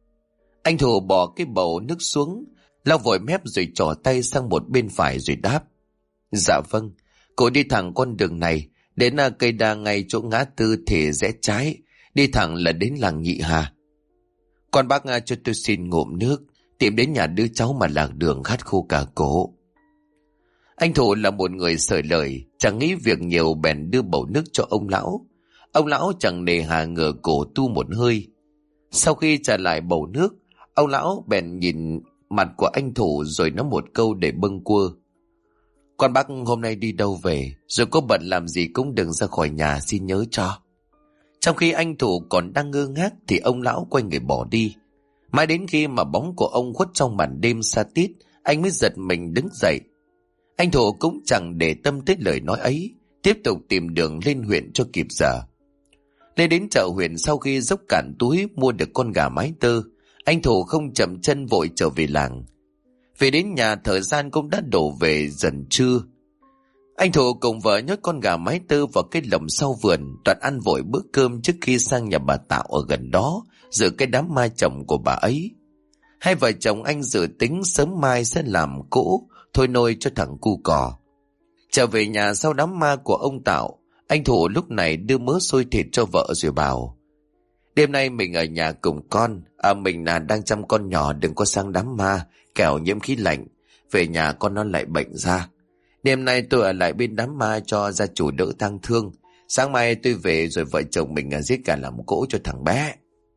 Anh Thủ bỏ cái bầu nước xuống, lau vội mép rồi trỏ tay sang một bên phải rồi đáp. Dạ vâng, cụ đi thẳng con đường này, đến cây đa ngay chỗ ngã tư thì rẽ trái, đi thẳng là đến làng Nhị Hà. Quan bác cho tôi xin ngụm nước, tìm đến nhà đứa cháu mà lạc đường khát khô cả cổ. Anh Thủ là một người sởi lời, chẳng nghĩ việc nhiều bèn đưa bầu nước cho ông lão. Ông lão chẳng nề hà ngửa cổ tu một hơi. Sau khi trả lại bầu nước, ông lão bèn nhìn mặt của anh Thủ rồi nói một câu để bâng quơ. Con bác hôm nay đi đâu về, rồi có bận làm gì cũng đừng ra khỏi nhà, xin nhớ cho. Trong khi anh Thủ còn đang ngơ ngác thì ông lão quay người bỏ đi. Mãi đến khi mà bóng của ông khuất trong màn đêm sa tít, anh mới giật mình đứng dậy. Anh Thủ cũng chẳng để tâm tới lời nói ấy, tiếp tục tìm đường lên huyện cho kịp giờ. Lên đến chợ huyện, sau khi dốc cạn túi mua được con gà mái tơ, anh Thủ không chậm chân vội trở về làng. Về đến nhà thời gian cũng đã đổ về dần trưa. Anh Thủ cùng vợ nhốt con gà mái tơ vào cái lồng sau vườn, đoạn ăn vội bữa cơm trước khi sang nhà bà Tạo ở gần đó dự cái đám mai chồng của bà ấy. Hai vợ chồng anh dự tính sớm mai sẽ làm cỗ thôi nôi cho thằng cu cò. Trở về nhà sau đám ma của ông Tạo, anh Thủ lúc này đưa mớ xôi thịt cho vợ rồi bảo: đêm nay mình ở nhà cùng con, mình là đang chăm con nhỏ, đừng có sang đám ma, kẻo nhiễm khí lạnh, về nhà con nó lại bệnh ra. Đêm nay tôi ở lại bên đám ma cho gia chủ đỡ tang thương, sáng mai tôi về rồi vợ chồng mình giết gà làm cỗ cho thằng bé.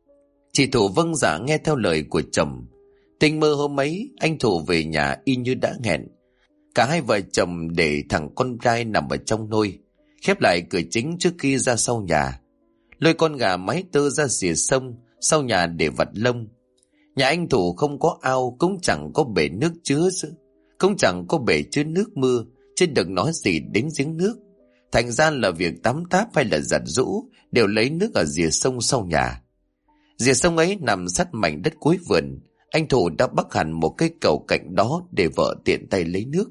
Chị Thủ vâng dạ nghe theo lời của chồng. Tình mơ hôm ấy, anh Thủ về nhà y như đã hẹn. Cả hai vợ chồng để thằng con trai nằm ở trong nôi, khép lại cửa chính trước khi ra sau nhà, lôi con gà mái tơ ra rìa sông sau nhà để vặt lông. Nhà anh Thủ không có ao, cũng chẳng có bể nước chứa, cũng chẳng có bể chứa nước mưa, chứ đừng nói gì đến giếng nước. Thành ra là việc tắm táp hay là giặt giũ đều lấy nước ở rìa sông sau nhà. Rìa sông ấy nằm sát mảnh đất cuối vườn. Anh Thủ đã bắc hẳn một cái cầu cạnh đó để vợ tiện tay lấy nước.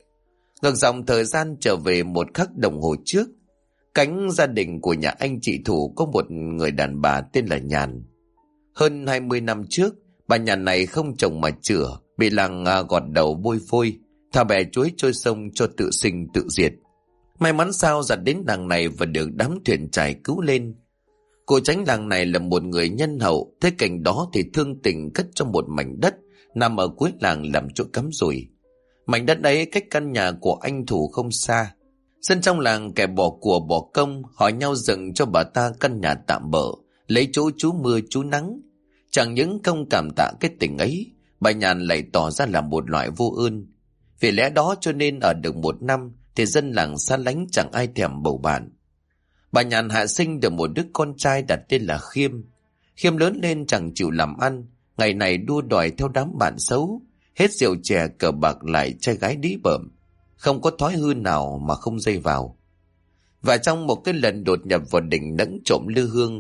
Ngược dòng thời gian trở về 1 khắc đồng hồ trước, cánh gia đình của nhà anh chị Thủ có một người đàn bà tên là Nhàn. Hơn 20 năm trước, bà Nhàn này không chồng mà chửa, bị làng gọt đầu bôi phôi, thả bè chuối trôi sông cho tự sinh tự diệt. May mắn sao giặt đến làng này và được đám thuyền trải cứu lên. Cô tránh làng này là một người nhân hậu, thế cảnh đó thì thương tình cất trong một mảnh đất nằm ở cuối làng làm chỗ cắm rủi. Mảnh đất ấy cách căn nhà của anh Thủ không xa. Dân trong làng kẻ bỏ của bỏ công hỏi nhau dựng cho bà ta căn nhà tạm bợ, lấy chỗ trú mưa trú nắng. Chẳng những không cảm tạ cái tình ấy, bà Nhàn lại tỏ ra là một loại vô ơn. Vì lẽ đó cho nên ở được 1 năm thì dân làng xa lánh, chẳng ai thèm bầu bạn. Bà Nhàn hạ sinh được một đứa con trai đặt tên là Khiêm. Khiêm lớn lên chẳng chịu làm ăn, ngày này đua đòi theo đám bạn xấu, hết rượu chè cờ bạc lại trai gái đĩ bợm, không có thói hư nào mà không dây vào. Và trong một cái lần đột nhập vào đình nẫng trộm lư hương,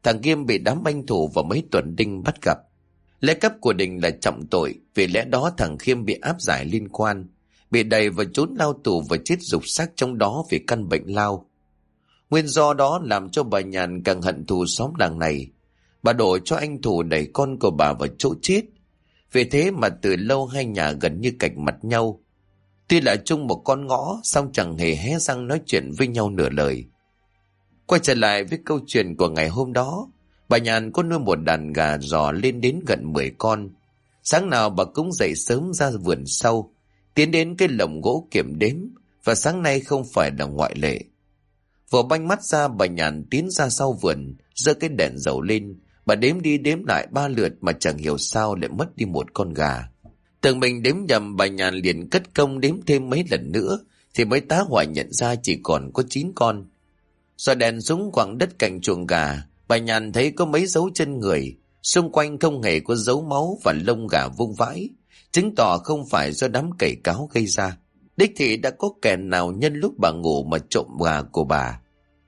thằng Nghiêm bị đám anh thủ và mấy tuần đinh bắt gặp. Lễ cấp của đình là trọng tội, vì lẽ đó thằng Khiêm bị áp giải liên quan, bị đày và trốn lao tù và chết rục xác trong đó vì căn bệnh lao. Nguyên do đó làm cho bà Nhàn càng hận thù xóm làng này. Bà đổ cho anh thủ đẩy con của bà vào chỗ chết. Vì thế mà từ lâu hai nhà gần như cạch mặt nhau. Tuy là chung một con ngõ, song chẳng hề hé răng nói chuyện với nhau nửa lời. Quay trở lại với câu chuyện của ngày hôm đó, bà Nhàn có nuôi một đàn gà giò lên đến gần 10 con. Sáng nào bà cũng dậy sớm ra vườn sau, tiến đến cái lồng gỗ kiểm đếm, và sáng nay không phải là ngoại lệ. Vừa banh mắt ra, bà Nhàn tiến ra sau vườn, giơ cái đèn dầu lên. Bà đếm đi đếm lại 3 lượt mà chẳng hiểu sao lại mất đi một con gà. Tưởng mình đếm nhầm, bà Nhàn liền cất công đếm thêm mấy lần nữa, thì mới tá hỏa nhận ra chỉ còn có 9 con. Rồi đèn xuống quãng đất cạnh chuồng gà, bà Nhàn thấy có mấy dấu chân người, xung quanh không hề có dấu máu và lông gà vung vãi, chứng tỏ không phải do đám cày cáo gây ra. Đích thị đã có kẻ nào nhân lúc bà ngủ mà trộm gà của bà.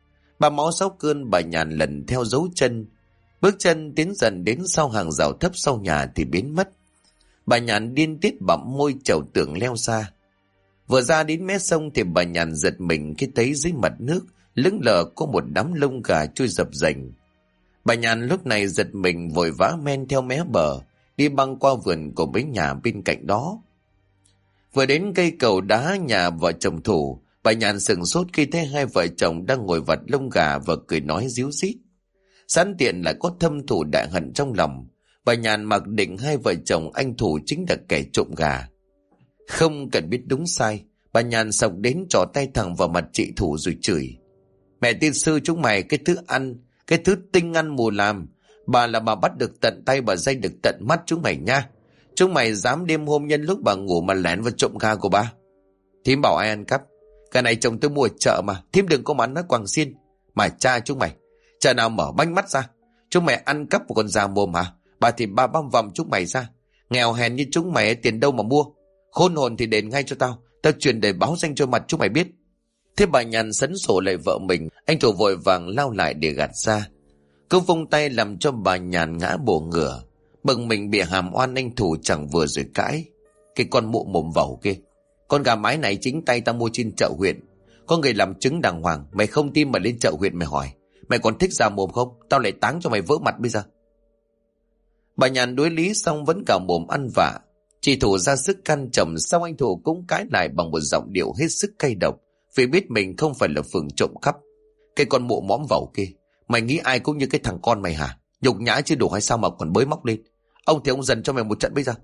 Bà máu sáu cơn, bà Nhàn lần theo dấu chân, bước chân tiến dần đến sau hàng rào thấp sau nhà thì biến mất. Bà Nhàn điên tiết bặm môi trèo tường leo ra. Vừa ra đến mé sông thì bà Nhàn giật mình khi thấy dưới mặt nước lững lờ có một đám lông gà trôi dập dềnh. Bà Nhàn lúc này giật mình vội vã men theo mé bờ, đi băng qua vườn của mấy nhà bên cạnh đó. Vừa đến cây cầu đá nhà vợ chồng Thủ, bà Nhàn sửng sốt khi thấy hai vợ chồng đang ngồi vặt lông gà và cười nói ríu rít. Sẵn tiện lại có thâm thù đại hận trong lòng, bà Nhàn mặc định hai vợ chồng anh Thủ chính là kẻ trộm gà. Không cần biết đúng sai, bà Nhàn xộc đến trỏ tay thẳng vào mặt chị Thủ rồi chửi. Mẹ tiên sư chúng mày cái thứ tinh ăn mù làm. Bà là bà bắt được tận tay, bà dây được tận mắt chúng mày nha. Chúng mày dám đêm hôm nhân lúc bà ngủ mà lén vào trộm gà của bà. Thím bảo ai ăn cắp? Cái này chồng tôi mua ở chợ mà, thím đừng có mà nói quàng xiên. Mà cha chúng mày, chợ nào mở banh mắt ra. Chúng mày ăn cắp một con già mồm hả? Bà thì bà băm vằm chúng mày ra. Nghèo hèn như chúng mày tiền đâu mà mua. Khôn hồn thì đền ngay cho tao. Tao truyền để báo danh cho mặt chúng mày biết. Thế bà Nhàn sấn sổ lại vợ mình, anh Thủ vội vàng lao lại để gạt ra. Cứ vung tay làm cho bà Nhàn ngã bổ ngửa. Bừng mình bị hàm oan anh Thủ chẳng vừa rồi cãi. Cái con mụ mồm vẩu kia. Con gà mái này chính tay tao mua trên chợ huyện. Có người làm chứng đàng hoàng. Mày không tin mà lên chợ huyện mày hỏi. Mày còn thích ra mồm không? Tao lại táng cho mày vỡ mặt bây giờ. Bà Nhàn đối lý xong vẫn cả mồm ăn vạ. Chị Thủ ra sức can chồng, xong anh Thủ cũng cãi lại bằng một giọng điệu hết sức cay độc, vì biết mình không phải là phường trộm cắp. Cái con mụ mõm vẩu kia, mày nghĩ ai cũng như cái thằng con mày hả? Nhục nhã chứ đủ hay sao mà còn bới móc lên? Ông thì ông dần cho mày một trận bây giờ.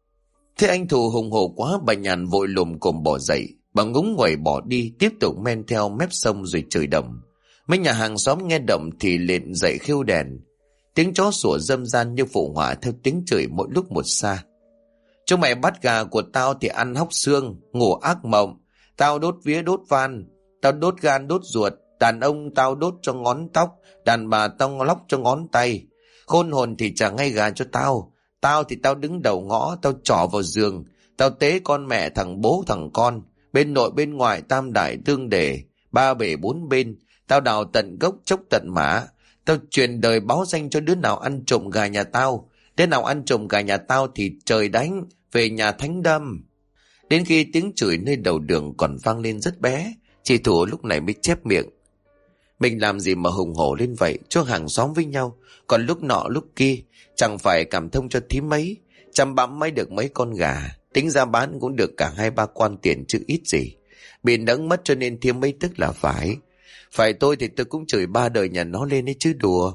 Thế anh Thủ hùng hổ quá, bà Nhàn vội lùm cồm bỏ dậy. Bà ngúng nguẩy bỏ đi, tiếp tục men theo mép sông rồi chửi đồng. Mấy nhà hàng xóm nghe động thì liền dậy khiêu đèn. Tiếng chó sủa râm ran như phụ họa theo tiếng chửi mỗi lúc một xa. Chúng mày bắt gà của tao thì ăn hóc xương, ngủ ác mộng. Tao đốt vía đốt van, tao đốt gan đốt ruột. Đàn ông tao đốt cho ngón tóc, đàn bà tao lóc cho ngón tay. Khôn hồn thì trả ngay gà cho tao. Tao thì tao đứng đầu ngõ, tao trỏ vào giường. Tao tế con mẹ thằng bố thằng con. Bên nội bên ngoài tam đại tương đề, ba bể bốn bên. Tao đào tận gốc chốc tận mã. Tao truyền đời báo danh cho đứa nào ăn trộm gà nhà tao. Đứa nào ăn trộm gà nhà tao thì trời đánh, về nhà thánh đâm. Đến khi tiếng chửi nơi đầu đường còn vang lên rất bé, chị Thủ lúc này mới chép miệng. Mình làm gì mà hùng hổ lên vậy, cho hàng xóm với nhau. Còn lúc nọ lúc kia, chẳng phải cảm thông cho thím mấy. Chăm bẵm mới được mấy con gà, tính ra bán cũng được cả 2-3 quan tiền chứ ít gì. Bị nẫng mất cho nên thím mấy tức là phải. Phải tôi thì tôi cũng chửi 3 đời nhà nó lên ấy chứ đùa.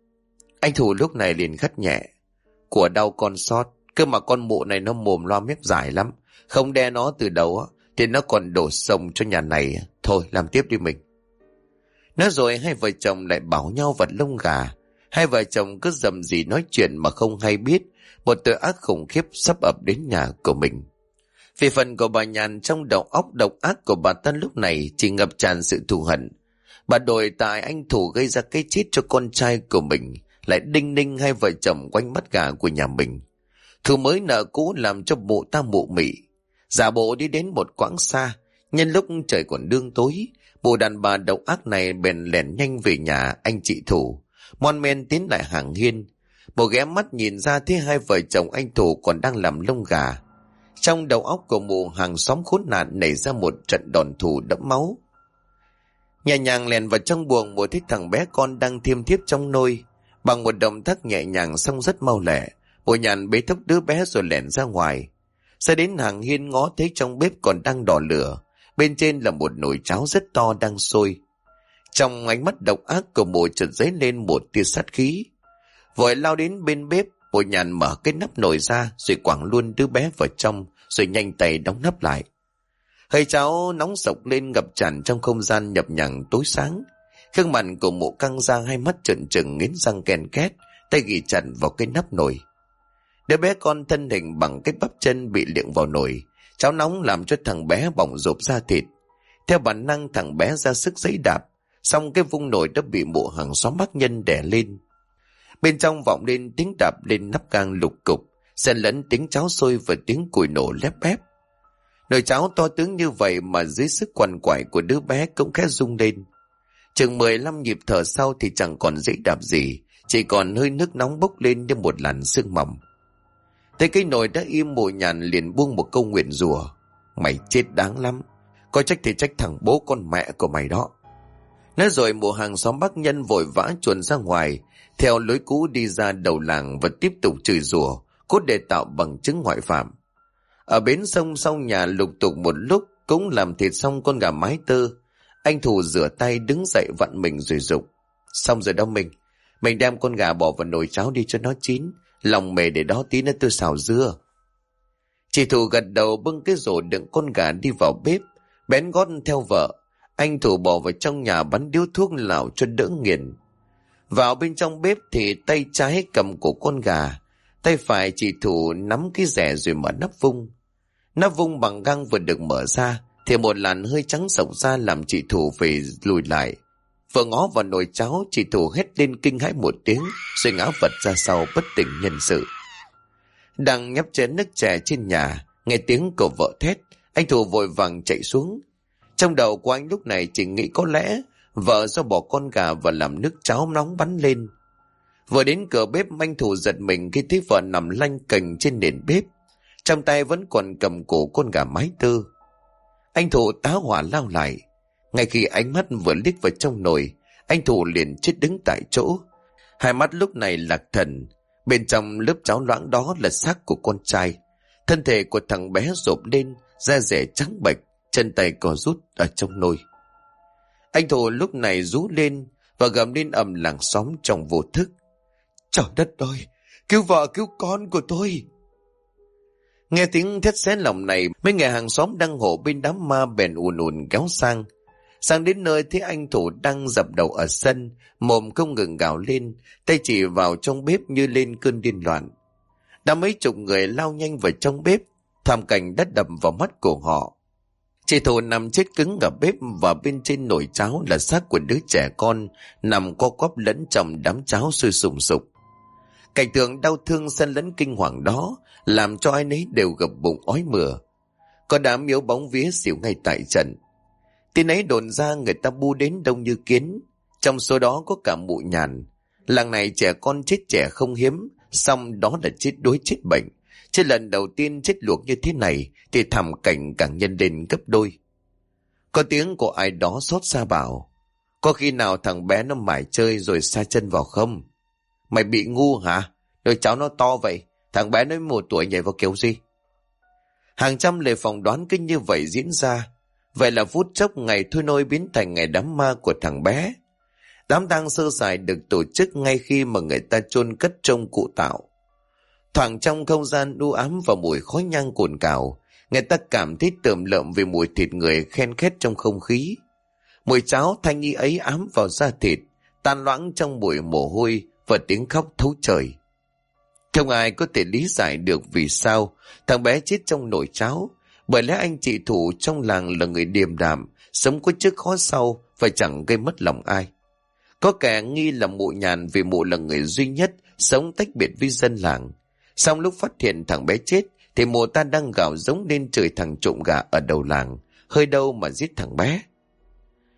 Anh Thủ lúc này liền khắt nhẹ. Của đau con sót, cơ mà con mụ này nó mồm loa mép dài lắm. Không đe nó từ đầu á thì nó còn đổ sông cho nhà này. Thôi làm tiếp đi mình. Nói rồi hai vợ chồng lại bảo nhau vật lông gà. Hai vợ chồng cứ dầm gì nói chuyện mà không hay biết. Một tội ác khủng khiếp sắp ập đến nhà của mình. Vì phần của bà Nhàn, trong đầu óc độc ác của bà ta lúc này chỉ ngập tràn sự thù hận. Bà đồi tại anh Thủ gây ra cái chết cho con trai của mình, lại đinh ninh hai vợ chồng quanh mắt gà của nhà mình. Thù mới nợ cũ làm cho mụ ta mụ mị. Giả bộ đi đến một quãng xa, nhân lúc trời còn đương tối, bộ đàn bà độc ác này bèn lẻn nhanh về nhà anh chị Thủ. mon men tiến lại hàng hiên. Một ghé mắt nhìn ra thấy hai vợ chồng anh Thủ còn đang làm lông gà. Trong đầu óc của mụ hàng xóm khốn nạn nảy ra một trận đòn thù đẫm máu. Nhẹ nhàng lèn vào trong buồng, mụ thấy thằng bé con đang thiêm thiếp trong nôi. Bằng một động tác nhẹ nhàng song rất mau lẹ, mụ nhàn bế thốc đứa bé rồi lẻn ra ngoài. Ra đến hàng hiên ngó thấy trong bếp còn đang đỏ lửa, bên trên là một nồi cháo rất to đang sôi. Trong ánh mắt độc ác của mụ chợt dấy lên một tia sát khí. Vội lao đến bên bếp, mụ nhàn mở cái nắp nồi ra rồi quẳng luôn đứa bé vào trong, rồi nhanh tay đóng nắp lại. Hơi cháo nóng sộc lên ngập tràn trong không gian nhập nhằng tối sáng. Gương mặt của mụ căng ra, hai mắt trợn trừng nghiến răng ken két, tay ghi chặt vào cái nắp nồi. Đứa bé con thân hình bằng cái bắp chân bị liệng vào nồi. Cháo nóng làm cho thằng bé bỏng rộp da thịt. Theo bản năng thằng bé ra sức giãy đạp, xong cái vung nồi đã bị mụ hàng xóm bác Nhân đè lên. Bên trong vọng lên tiếng đạp lên nắp gang lục cục, xen lẫn tiếng cháo sôi và tiếng củi nổ lép bép. Nồi cháo to tướng như vậy mà dưới sức quằn quại của đứa bé cũng khẽ rung lên. Chừng 15 nhịp thở sau thì chẳng còn giãy đạp gì, chỉ còn hơi nước nóng bốc lên như một làn sương mỏng. Thấy cái nồi đã im, mụ nhàn liền buông một câu nguyền rủa: "Mày chết đáng lắm, có trách thì trách thằng bố con mẹ của mày đó." Nói rồi mụ hàng xóm bác Nhân vội vã chuồn ra ngoài, theo lối cũ đi ra đầu làng và tiếp tục chửi rủa, cốt để tạo bằng chứng ngoại phạm. Ở bến sông sau nhà lục tục một lúc cũng làm thịt xong con gà mái tơ. Anh Thủ rửa tay đứng dậy vặn mình rồi rục: "Xong rồi đó mình đem con gà bỏ vào nồi cháo đi cho nó chín, lòng mề để đó tí nữa tôi xào dưa." Chị Thủ gật đầu bưng cái rổ đựng con gà đi vào bếp, bén gót theo vợ. Anh Thủ bỏ vào trong nhà bắn điếu thuốc lào cho đỡ nghiền. Vào bên trong bếp thì tay trái cầm cổ con gà, tay phải chị Thủ nắm cái rẻ rồi mở nắp vung. Nắp vung bằng găng vừa được mở ra thì một làn hơi trắng xộc ra làm chị Thủ phải lùi lại. Vừa ngó vào nồi cháo, chị Thủ hét lên kinh hãi một tiếng rồi ngã vật ra sau bất tỉnh nhân sự. Đang nhấp chén nước chè trên nhà, nghe tiếng của vợ thét, anh Thủ vội vàng chạy xuống. Trong đầu của anh lúc này chỉ nghĩ có lẽ vợ do bỏ con gà và làm nước cháo nóng bắn lên. Vừa đến cửa bếp, anh Thủ giật mình khi thấy vợ nằm lanh cành trên nền bếp, trong tay vẫn còn cầm cổ con gà mái tơ. Anh Thủ tá hỏa lao lại. Ngay khi ánh mắt vừa liếc vào trong nồi, anh Thủ liền chết đứng tại chỗ. Hai mắt lúc này lạc thần. Bên trong lớp cháo loãng đó là xác của con trai. Thân thể của thằng bé rộp lên, da rẻ trắng bệch, chân tay co rút ở trong nồi. Anh Thủ lúc này rú lên và gầm lên ầm làng xóm trong vô thức: "Trời đất ơi, cứu vợ cứu con của tôi!" Nghe tiếng thét xé lòng này, mấy người hàng xóm đang hộ bên đám ma bèn ùn ùn kéo sang. Sang đến nơi thấy anh Thủ đang dập đầu ở sân, mồm không ngừng gào lên, tay chỉ vào trong bếp như lên cơn điên loạn. Đã mấy chục người lao nhanh vào trong bếp, thảm cảnh đất đập vào mắt của họ. Chị Thủ nằm chết cứng ở bếp và bên trên nồi cháo là xác của đứa trẻ con nằm co quắp lẫn trong đám cháo sôi sùng sục. Cảnh tượng đau thương xen lẫn kinh hoàng đó làm cho ai nấy đều gập bụng ói mửa. Có đám yếu bóng vía xỉu ngay tại trận. Tin ấy đồn ra người ta bu đến đông như kiến, trong số đó có cả mụ Nhàn. Làng này trẻ con chết trẻ không hiếm, xong đó là chết đuối chết bệnh. Chứ lần đầu tiên chết luộc như thế này thì thảm cảnh càng nhân lên gấp đôi. Có tiếng của ai đó xót xa bảo: "Có khi nào thằng bé nó mải chơi rồi sa chân vào không? Mày bị ngu hả? Đôi cháu nó to vậy, thằng bé nó 1 tuổi nhảy vào kiểu gì?" Hàng trăm lời phỏng đoán cứ như vậy diễn ra. Vậy là phút chốc ngày thôi nôi biến thành ngày đám ma của thằng bé. Đám tang sơ sài được tổ chức ngay khi mà người ta chôn cất trông cụ Tạo. Thoảng trong không gian u ám và mùi khói nhang cồn cào, người ta cảm thấy tởm lợm vì mùi thịt người khen khét trong không khí. Mùi cháo thanh y ấy ám vào da thịt, tan loãng trong bụi mồ hôi và tiếng khóc thấu trời. Không ai có thể lý giải được vì sao thằng bé chết trong nồi cháo, bởi lẽ anh chị Thủ trong làng là người điềm đạm, sống có trước khó sau và chẳng gây mất lòng ai. Có kẻ nghi là mụ Nhàn vì mụ là người duy nhất sống tách biệt với dân làng. Xong lúc phát hiện thằng bé chết thì mụ ta đang gào giống lên chửi thằng trộm gà ở đầu làng, hơi đâu mà giết thằng bé.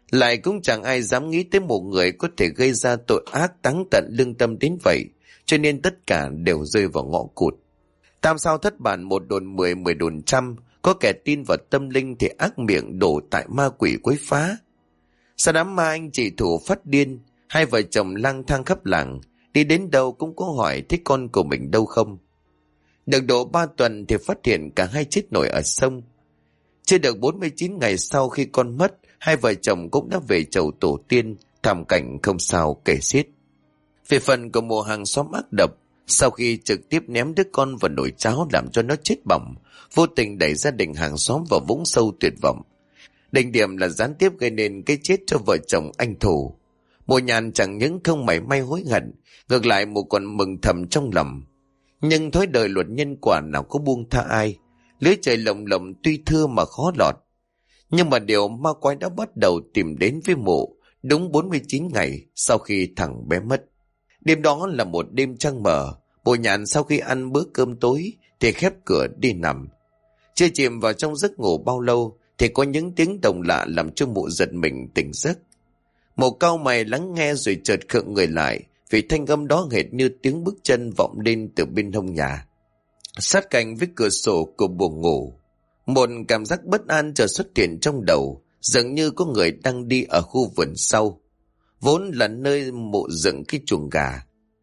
Lại cũng chẳng ai dám nghĩ tới một người có thể gây ra tội ác táng tận lương tâm đến vậy, cho nên tất cả đều rơi vào ngõ cụt. Tam sao thất bản, một đồn 10, 10 đồn trăm, có kẻ tin vào tâm linh thì ác miệng đổ tại ma quỷ quấy phá. Sau đám ma anh chị thủ phát điên, hai vợ chồng lang thang khắp làng, đi đến đâu cũng có hỏi thích con của mình đâu không. Được độ 3 tuần thì phát hiện cả hai chết nổi ở sông. Chưa được 49 ngày sau khi con mất, hai vợ chồng cũng đã về chầu tổ tiên, thảm cảnh không sao kể xiết. Về phần của một hàng xóm ác độc, sau khi trực tiếp ném đứa con vào nồi cháo làm cho nó chết bỏng, vô tình đẩy gia đình hàng xóm vào vũng sâu tuyệt vọng. Đỉnh điểm là gián tiếp gây nên cái chết cho vợ chồng anh Thủ. Mùa Nhàn chẳng những không mảy may hối hận, ngược lại một còn mừng thầm trong lòng. Nhưng thói đời luật nhân quả nào có buông tha ai, lưới trời lồng lộng tuy thưa mà khó lọt. Nhưng mà điều ma quái đã bắt đầu tìm đến với mụ đúng 49 ngày sau khi thằng bé mất. Đêm đó là một đêm trăng mờ, Mùa Nhàn sau khi ăn bữa cơm tối thì khép cửa đi nằm. Chưa chìm vào trong giấc ngủ bao lâu thì có những tiếng động lạ làm cho mụ giật mình tỉnh giấc. Mụ cau mày lắng nghe rồi chợt khựng người lại, vì thanh âm đó hệt như tiếng bước chân vọng lên từ bên hông nhà. Sát cạnh với cửa sổ của buồng ngủ, một cảm giác bất an chợt xuất hiện trong đầu, dường như có người đang đi ở khu vườn sau, vốn là nơi mụ dựng cái chuồng gà.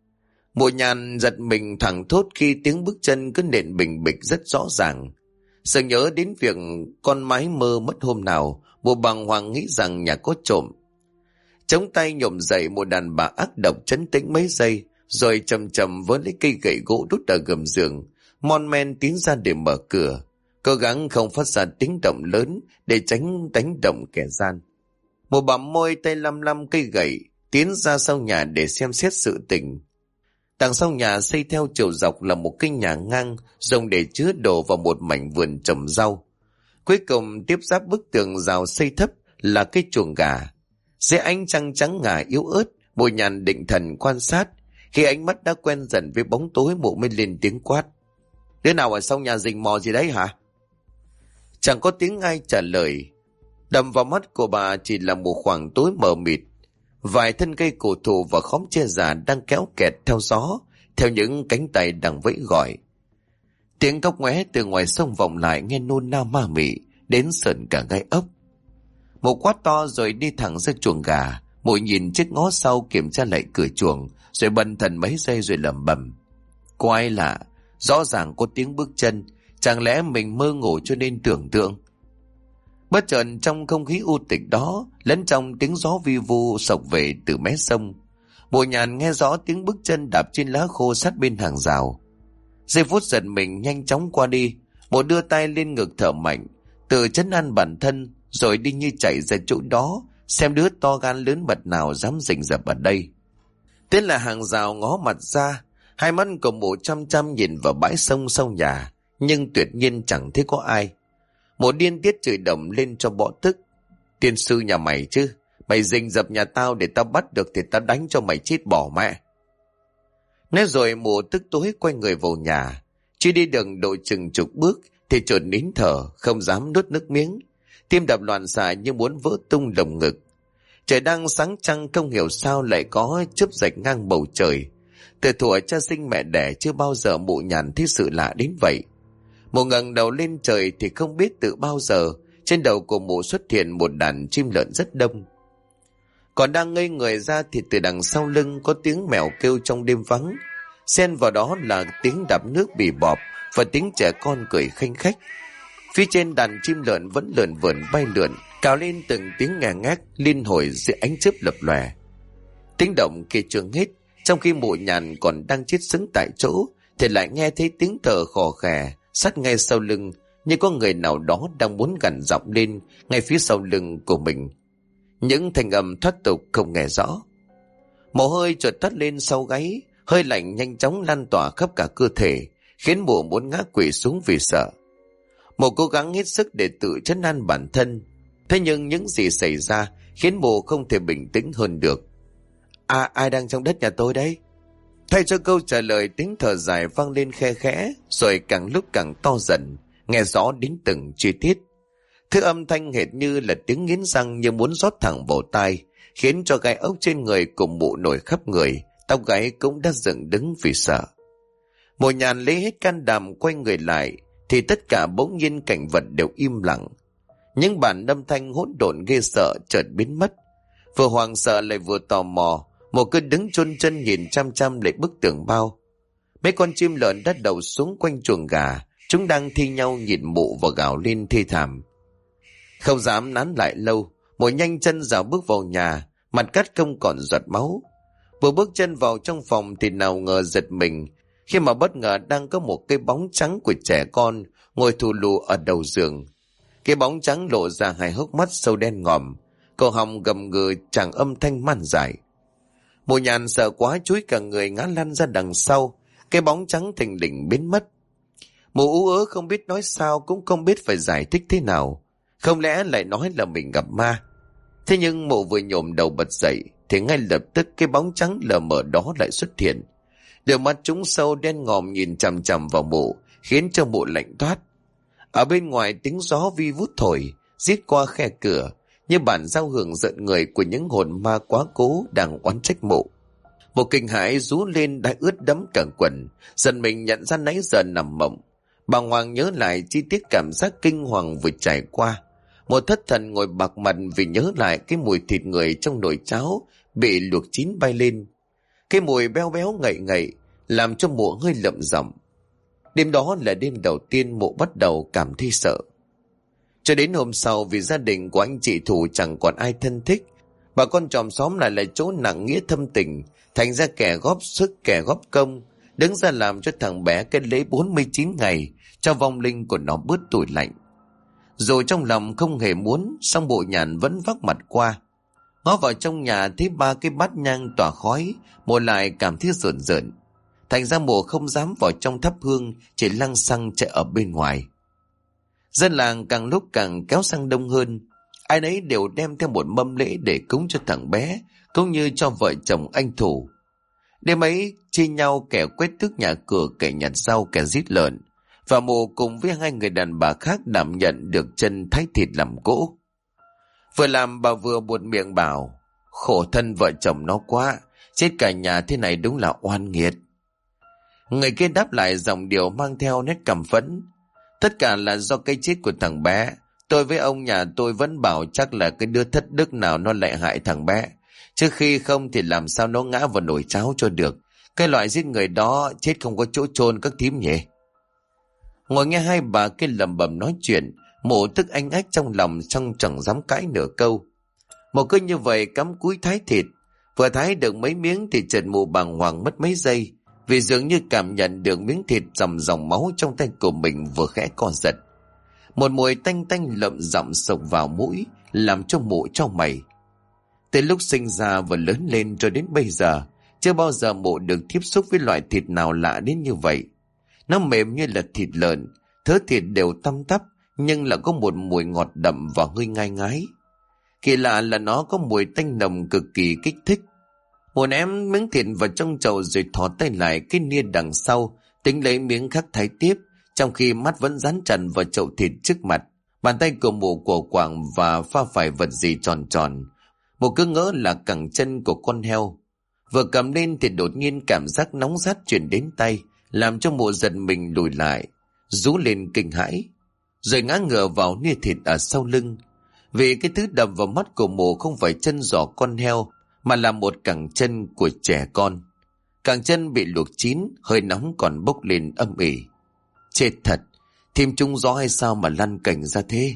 Mụ Nhàn giật mình thẳng thốt khi tiếng bước chân cứ nện bình bịch rất rõ ràng. Sợ nhớ đến việc con mái mơ mất hôm nào, mụ bàng hoàng nghĩ rằng nhà có trộm. Chống tay nhổm dậy, một đàn bà ác độc trấn tĩnh mấy giây, rồi chầm chầm với lấy cây gậy gỗ đút ở gầm giường, mon men tiến ra để mở cửa, cố gắng không phát ra tiếng động lớn để tránh đánh động kẻ gian. Một bà môi tay lăm lăm cây gậy tiến ra sau nhà để xem xét sự tình. Đằng sau nhà xây theo chiều dọc là một cái nhà ngang dùng để chứa đồ vào một mảnh vườn trồng rau. Cuối cùng tiếp giáp bức tường rào xây thấp là cái chuồng gà. Dưới ánh trăng trắng ngà yếu ớt, Mụ Nhàn định thần quan sát. Khi ánh mắt đã quen dần với bóng tối, mụ mới lên tiếng quát: "Đứa nào ở sau nhà rình mò gì đấy hả?" Chẳng có tiếng ai trả lời. Đầm vào mắt của bà chỉ là một khoảng tối mờ mịt. Vài thân cây cổ thụ và khóm tre già đang kéo kẹt theo gió, theo những cánh tay đang vẫy gọi. Tiếng cóc ngoé từ ngoài sông vọng lại nghe nôn nao ma mị, đến sởn cả gai ốc. Một quát to rồi đi thẳng ra chuồng gà. Mụ nhìn chiếc ngó sau kiểm tra lại cửa chuồng, rồi bần thần mấy giây rồi lẩm bẩm: "Có ai lạ, rõ ràng có tiếng bước chân, chẳng lẽ mình mơ ngủ cho nên tưởng tượng?" Bất chợt trong không khí u tịch đó, lẫn trong tiếng gió vi vu sộc về từ mé sông, Mụ Nhàn nghe rõ tiếng bước chân đạp trên lá khô sát bên hàng rào. Giây phút giật mình nhanh chóng qua đi, mụ đưa tay lên ngực thở mạnh, tự trấn an bản thân, rồi đi như chạy ra chỗ đó, xem đứa to gan lớn mật nào dám rình rập ở đây. Thế là hàng rào ngó mặt ra, hai mắt của mụ chăm chăm nhìn vào bãi sông sau nhà, nhưng tuyệt nhiên chẳng thấy có ai. Mụ điên tiết chửi đầm lên cho bỏ tức: "Tiên sư nhà mày chứ, mày rình rập nhà tao để tao bắt được thì tao đánh cho mày chết bỏ mẹ." Nói rồi mụ tức tối quay người vào nhà. Chưa đi được độ chừng chục bước thì chợt nín thở, không dám nuốt nước miếng, tim đập loạn xạ như muốn vỡ tung lồng ngực. Trời đang sáng trăng, không hiểu sao lại có chớp rạch ngang bầu trời. Từ thuở cha sinh mẹ đẻ chưa bao giờ Mụ Nhàn thấy sự lạ đến vậy. Mụ ngẩng đầu lên trời thì không biết từ bao giờ trên đầu của mụ xuất hiện một đàn chim lợn rất đông. Còn đang ngây người ra thì từ đằng sau lưng có tiếng mèo kêu trong đêm vắng, xen vào đó là tiếng đạp nước bì bọp và tiếng trẻ con cười khanh khách. Phía trên đàn chim lợn vẫn lượn vờn bay lượn, cào lên từng tiếng ngà ngác liên hồi dưới ánh chớp lập lòe. Tiếng động kia chưa hết, trong khi Mụ Nhàn còn đang chết sững tại chỗ thì lại nghe thấy tiếng thở khò khè sát ngay sau lưng, như có người nào đó đang muốn gằn giọng lên ngay phía sau lưng của mình. Những thanh âm thoát tục không nghe rõ. Mồ hôi chợt toát lên sau gáy, hơi lạnh nhanh chóng lan tỏa khắp cả cơ thể, khiến Mụ muốn ngã quỵ xuống vì sợ. Mụ cố gắng hết sức để tự trấn an bản thân, thế nhưng những gì xảy ra khiến Mụ không thể bình tĩnh hơn được. Ai đang trong đất nhà tôi đấy?" Thay cho câu trả lời, tiếng thở dài vang lên khe khẽ, rồi càng lúc càng to dần, nghe rõ đến từng chi tiết. Thứ âm thanh hệt như là tiếng nghiến răng như muốn rót thẳng vào tai, khiến cho gai ốc trên người cùng mụ nổi khắp người, tóc gáy cũng đã dựng đứng vì sợ. Mộ Nhàn lấy hết can đảm quay người lại, thì tất cả bỗng nhiên cảnh vật đều im lặng. Những bản âm thanh hỗn độn ghê sợ chợt biến mất. Vừa hoảng sợ lại vừa tò mò, Mộ cứ đứng chôn chân nhìn chăm chăm lại bức tường bao. Mấy con chim lợn đã đậu xuống quanh chuồng gà, chúng đang thi nhau nhìn mụ và gào lên thê thảm. Không dám nán lại lâu, Mộ nhanh chân dạo bước vào nhà, mặt cắt không còn giọt máu. Vừa bước chân vào trong phòng thì nào ngờ giật mình khi mà bất ngờ đang có một cái bóng trắng của trẻ con ngồi thù lù ở đầu giường. Cái bóng trắng lộ ra hai hốc mắt sâu đen ngòm, cổ họng gầm gừ tràng âm thanh man dại. Mộ Nhàn sợ quá chúi cả người ngã lăn ra đằng sau, cái bóng trắng thình lình biến mất. Mụ ú ớ không biết nói sao, cũng không biết phải giải thích thế nào. Không lẽ lại nói là mình gặp ma? Thế nhưng mụ vừa nhổm đầu bật dậy thì ngay lập tức cái bóng trắng lờ mờ đó lại xuất hiện. Đôi mắt chúng sâu đen ngòm nhìn chằm chằm vào mụ, khiến cho mụ lạnh toát. Ở bên ngoài tiếng gió vi vút thổi, rít qua khe cửa, như bản giao hưởng giận người của những hồn ma quá cố đang oán trách mụ. Một kinh hãi rú lên đã ướt đẫm cả quần, dần mình nhận ra nãy giờ nằm mộng. Bàng hoàng nhớ lại chi tiết cảm giác kinh hoàng vừa trải qua. Một thất thần ngồi bạc mặt vì nhớ lại cái mùi thịt người trong nồi cháo bị luộc chín bay lên. Cái mùi béo béo ngậy ngậy làm cho mụ hơi lậm giọng. Đêm đó là đêm đầu tiên mụ bắt đầu cảm thấy sợ. Cho đến hôm sau, vì gia đình của anh chị Thủ chẳng còn ai thân thích, bà con chòm xóm lại là chỗ nặng nghĩa thâm tình, thành ra kẻ góp sức kẻ góp công, đứng ra làm cho thằng bé cái lễ 49 ngày cho vong linh của nó bớt tủi lạnh. Dù trong lòng không hề muốn, song Mộ Nhàn vẫn vác mặt qua. Ngó vào trong nhà thấy 3 cái bát nhang tỏa khói, mụ lại cảm thấy rợn rợn. Thành ra mụ không dám vào trong thắp hương, chỉ lăng xăng chạy ở bên ngoài. Dân làng càng lúc càng kéo sang đông hơn. Ai nấy đều đem theo một mâm lễ để cúng cho thằng bé, cũng như cho vợ chồng anh Thủ. Đêm ấy chia nhau kẻ quét tước nhà cửa, kẻ nhặt rau, kẻ giết lợn. Và mụ cùng với 2 người đàn bà khác đảm nhận được chân thái thịt làm cỗ. Vừa làm bà vừa buột miệng bảo: khổ thân vợ chồng nó quá, chết cả nhà thế này đúng là oan nghiệt. Người kia đáp lại giọng điệu mang theo nét căm phẫn: tất cả là do cái chết của thằng bé. Tôi với ông nhà tôi vẫn bảo chắc là cái đứa thất đức nào nó lại hại thằng bé, chứ khi không thì làm sao nó ngã vào nồi cháo cho được. Cái loại giết người đó chết không có chỗ chôn các thím nhỉ. Ngồi nghe hai bà kia lẩm bẩm nói chuyện, mụ tức anh ách trong lòng, xong chẳng dám cãi nửa câu. Mụ cứ như vậy cắm cúi thái thịt. Vừa thái được mấy miếng thì chợt mụ bàng hoàng mất mấy giây, vì dường như cảm nhận được miếng thịt dòng dòng máu trong tay của mình vừa khẽ co giật. Một mùi tanh tanh lợm giọng sộc vào mũi, làm cho mụ chau mày. Từ lúc sinh ra và lớn lên cho đến bây giờ, chưa bao giờ mụ được tiếp xúc với loại thịt nào lạ đến như vậy. Nó mềm như là thịt lợn, thớ thịt đều tăm tắp, nhưng là có một mùi ngọt đậm và hơi ngai ngái. Kỳ lạ là nó có mùi tanh nồng cực kỳ kích thích. Mụ ném miếng thịt vào trong chậu rồi thò tay lại cái nia đằng sau, tính lấy miếng khác thái tiếp, trong khi mắt vẫn dán chặt vào chậu thịt trước mặt. Bàn tay của mụ của quảng và pha phải vật gì tròn tròn. Mụ cứ ngỡ là cẳng chân của con heo. Vừa cầm lên thì đột nhiên cảm giác nóng rát chuyển đến tay, làm cho mụ giật mình lùi lại, rú lên kinh hãi, rồi ngã ngửa vào nia thịt ở sau lưng. Vì cái thứ đập vào mắt của mụ không phải chân giò con heo, mà là một cẳng chân của trẻ con. Cẳng chân bị luộc chín, hơi nóng còn bốc lên âm ỉ. Chết thật, thêm trúng gió hay sao mà lăn cành ra thế?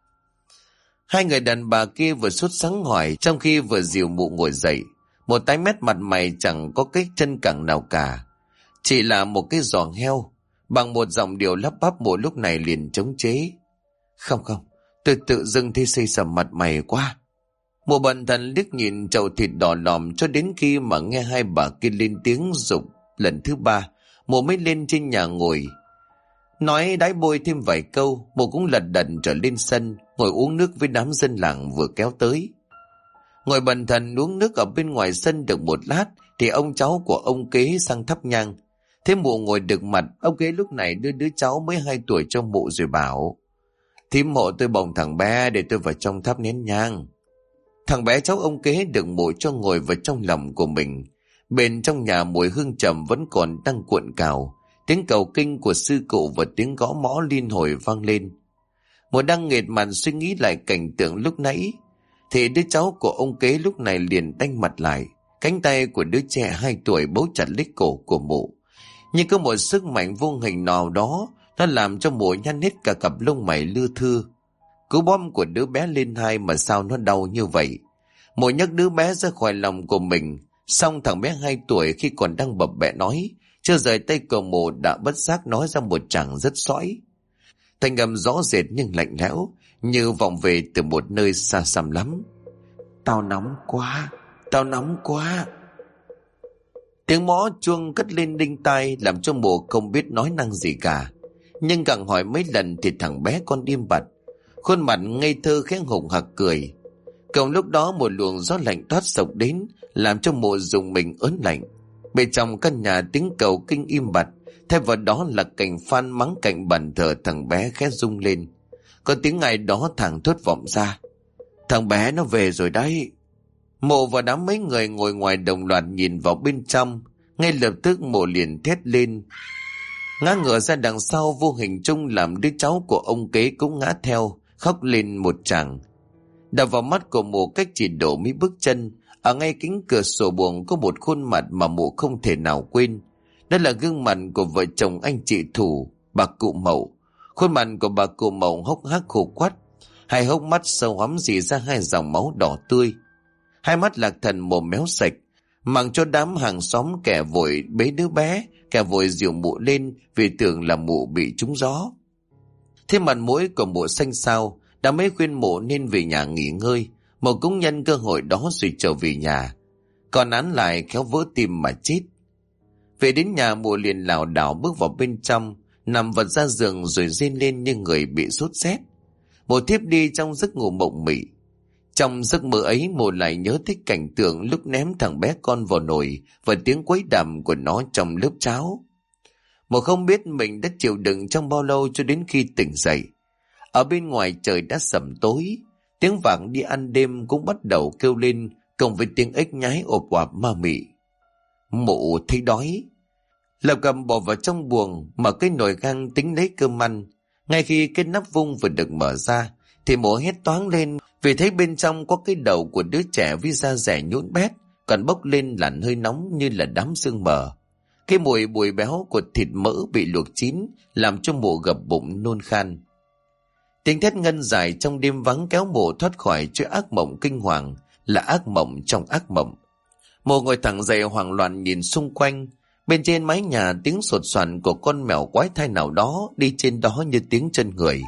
2 người đàn bà kia vừa sốt sắng hỏi, trong khi vừa dìu mụ ngồi dậy. Một tái mét mặt mày chẳng có cái chân cẳng nào cả, chỉ là một cái giò heo. Bằng một giọng điệu lắp bắp, mụ lúc này liền chống chế: Không, tôi tự dưng thấy xây sầm mặt mày quá. Mụ bần thần liếc nhìn chậu thịt đỏ lòm cho đến khi mà nghe 2 bà kia lên tiếng giục lần thứ 3, mụ mới lên trên nhà ngồi. Nói đái bôi thêm vài câu, mụ cũng lật đật trở lên sân, ngồi uống nước với đám dân làng vừa kéo tới. Ngồi bần thần uống nước ở bên ngoài sân được một lát, thì ông cháu của ông kế sang thắp nhang. Thế mụ ngồi được mặt, ông kế lúc này đưa đứa cháu mới 2 tuổi cho mụ rồi bảo: Thím hộ tôi bồng thằng bé để tôi vào trong thắp nén nhang. Thằng bé cháu ông Kế được mộ cho ngồi vào trong lòng của mình. Bên trong nhà mùi hương trầm vẫn còn đang cuộn cào. Tiếng cầu kinh của sư cụ và tiếng gõ mõ liên hồi vang lên. Mùa đang nghệt mặt suy nghĩ lại cảnh tượng lúc nãy, thì đứa cháu của ông Kế lúc này liền đanh mặt lại. Cánh tay của đứa trẻ 2 tuổi bấu chặt lấy cổ của mụ. Nhưng có một sức mạnh vô hình nào đó, nó làm cho mụ nhăn hết cả cặp lông mày lưa thưa. Cú bom của đứa bé lên hai mà sao nó đau như vậy. Mụ nhấc đứa bé ra khỏi lòng của mình. Xong thằng bé 2 tuổi khi còn đang bập bẹ nói, chưa rời tay của mụ đã bất giác nói ra một tràng rất sõi. Thanh âm rõ rệt nhưng lạnh lẽo, như vọng về từ một nơi xa xăm lắm. Tao nóng quá, tao nóng quá. Tiếng mõ chuông cất lên đinh tai làm cho mụ không biết nói năng gì cả. Nhưng càng hỏi mấy lần thì thằng bé con im bặt, khuôn mặt ngây thơ khẽ hùng hạc cười. Cộng lúc đó một luồng gió lạnh toát sộc đến, làm cho mụ dùng mình ớn lạnh. Bên trong căn nhà tiếng cầu kinh im bặt, thay vào đó là cảnh phan mắng cạnh bàn thờ thằng bé khẽ rung lên. Có tiếng ai đó thẳng thốt vọng ra: thằng bé nó về rồi đấy. Mụ và đám mấy người ngồi ngoài đồng loạt nhìn vào bên trong. Ngay lập tức mụ liền thét lên, ngã ngửa ra đằng sau, vô hình chung làm đứa cháu của ông Kế cũng ngã theo, khóc lên một tràng. Đập vào mắt của mụ cách chỉ đổ mấy bước chân, ở ngay kính cửa sổ buồng có một khuôn mặt mà mụ không thể nào quên. Đó là gương mặt của vợ chồng anh chị Thủ, bà cụ Mậu. Khuôn mặt của bà cụ Mậu hốc hác khô quắt, 2 hốc mắt sâu hoắm rỉ ra 2 dòng máu đỏ tươi. 2 mắt lạc thần mồm méo sạch, mặc cho đám hàng xóm kẻ vội bế đứa bé, kẻ vội dìu mụ lên vì tưởng là mụ bị trúng gió. Thế mặt mũi của mụ xanh xao, đã mấy khuyên mụ nên về nhà nghỉ ngơi. Mụ cũng nhân cơ hội đó rồi trở về nhà, còn án lại khéo vỡ tim mà chết. Về đến nhà mụ liền lảo đảo bước vào bên trong, nằm vật ra giường rồi rên lên như người bị sốt rét. Mụ thiếp đi trong giấc ngủ mộng mị. Trong giấc mơ ấy mụ lại nhớ thích cảnh tượng lúc ném thằng bé con vào nồi và tiếng quấy đàm của nó trong lớp cháo. Mụ không biết mình đã chịu đựng trong bao lâu cho đến khi tỉnh dậy. Ở bên ngoài trời đã sẩm tối, tiếng vạng đi ăn đêm cũng bắt đầu kêu lên, cộng với tiếng ếch nhái ộp oạp ma mị. Mụ thấy đói, lập cập bỏ vào trong buồng, mở cái nồi gang tính lấy cơm ăn. Ngay khi cái nắp vung vừa được mở ra thì mụ hét toáng lên vì thấy bên trong có cái đầu của đứa trẻ với da dẻ nhũn bét, còn bốc lên làn hơi nóng như là đám sương mờ. Cái mùi bùi béo của thịt mỡ bị luộc chín làm cho mụ gập bụng nôn khan. Tiếng thét ngân dài trong đêm vắng kéo mụ thoát khỏi chuỗi ác mộng kinh hoàng, là ác mộng trong ác mộng. Mụ ngồi thẳng dậy hoảng loạn nhìn xung quanh. Bên trên mái nhà tiếng sột soạt của con mèo quái thai nào đó đi trên đó như tiếng chân người.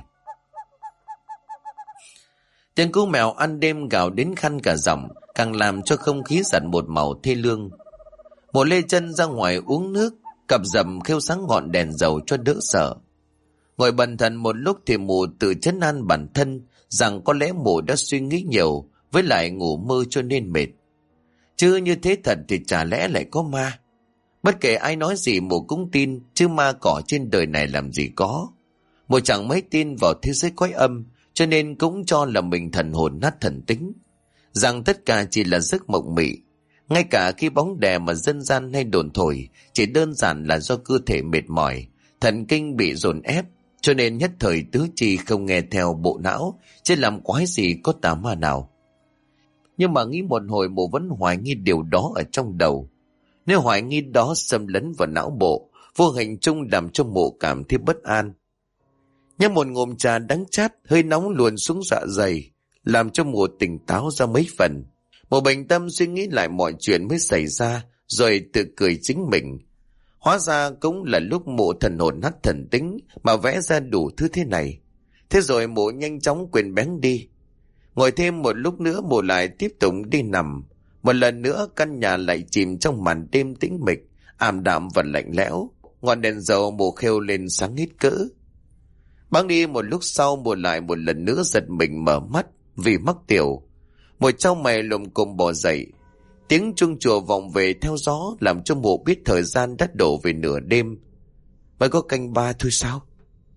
Tiếng cú mèo ăn đêm gào đến khăn cả giọng, càng làm cho không khí giặt một màu thê lương. Mụ lê chân ra ngoài uống nước, cặp dầm khêu sáng ngọn đèn dầu cho đỡ sợ. Ngồi bần thần một lúc thì mụ tự trấn an bản thân rằng có lẽ mụ đã suy nghĩ nhiều, với lại ngủ mơ cho nên mệt. Chứ như thế thật thì chả lẽ lại có ma. Bất kể ai nói gì mụ cũng tin, chứ ma cỏ trên đời này làm gì có. Mụ chẳng mấy tin vào thế giới quái âm, cho nên cũng cho là mình thần hồn nát thần tính, rằng tất cả chỉ là giấc mộng mị. Ngay cả khi bóng đè mà dân gian hay đồn thổi, chỉ đơn giản là do cơ thể mệt mỏi, thần kinh bị dồn ép, cho nên nhất thời tứ chi không nghe theo bộ não, chứ làm quái gì có tà ma nào. Nhưng mà nghĩ một hồi mụ vẫn hoài nghi điều đó ở trong đầu. Nếu hoài nghi đó xâm lấn vào não bộ, vô hình chung làm cho mụ cảm thấy bất an. Nhấp một ngụm trà đắng chát, hơi nóng luồn xuống dạ dày, làm cho mụ tỉnh táo ra mấy phần. Mụ bình tâm suy nghĩ lại mọi chuyện mới xảy ra, rồi tự cười chính mình. Hóa ra cũng là lúc mụ thần hồn nát thần tính mà vẽ ra đủ thứ thế này. Thế rồi mụ nhanh chóng quên bén đi. Ngồi thêm một lúc nữa mụ lại tiếp tục đi nằm. Một lần nữa căn nhà lại chìm trong màn đêm tĩnh mịch, ảm đạm và lạnh lẽo. Ngọn đèn dầu mụ khêu lên sáng hết cỡ. Băng đi một lúc sau mụ lại một lần nữa giật mình mở mắt vì mắc tiểu. Mụ trong mày lùm cùm bò dậy. Tiếng chuông chùa vọng về theo gió làm cho mụ biết thời gian đã đổ về nửa đêm. Mới có canh 3 thôi sao?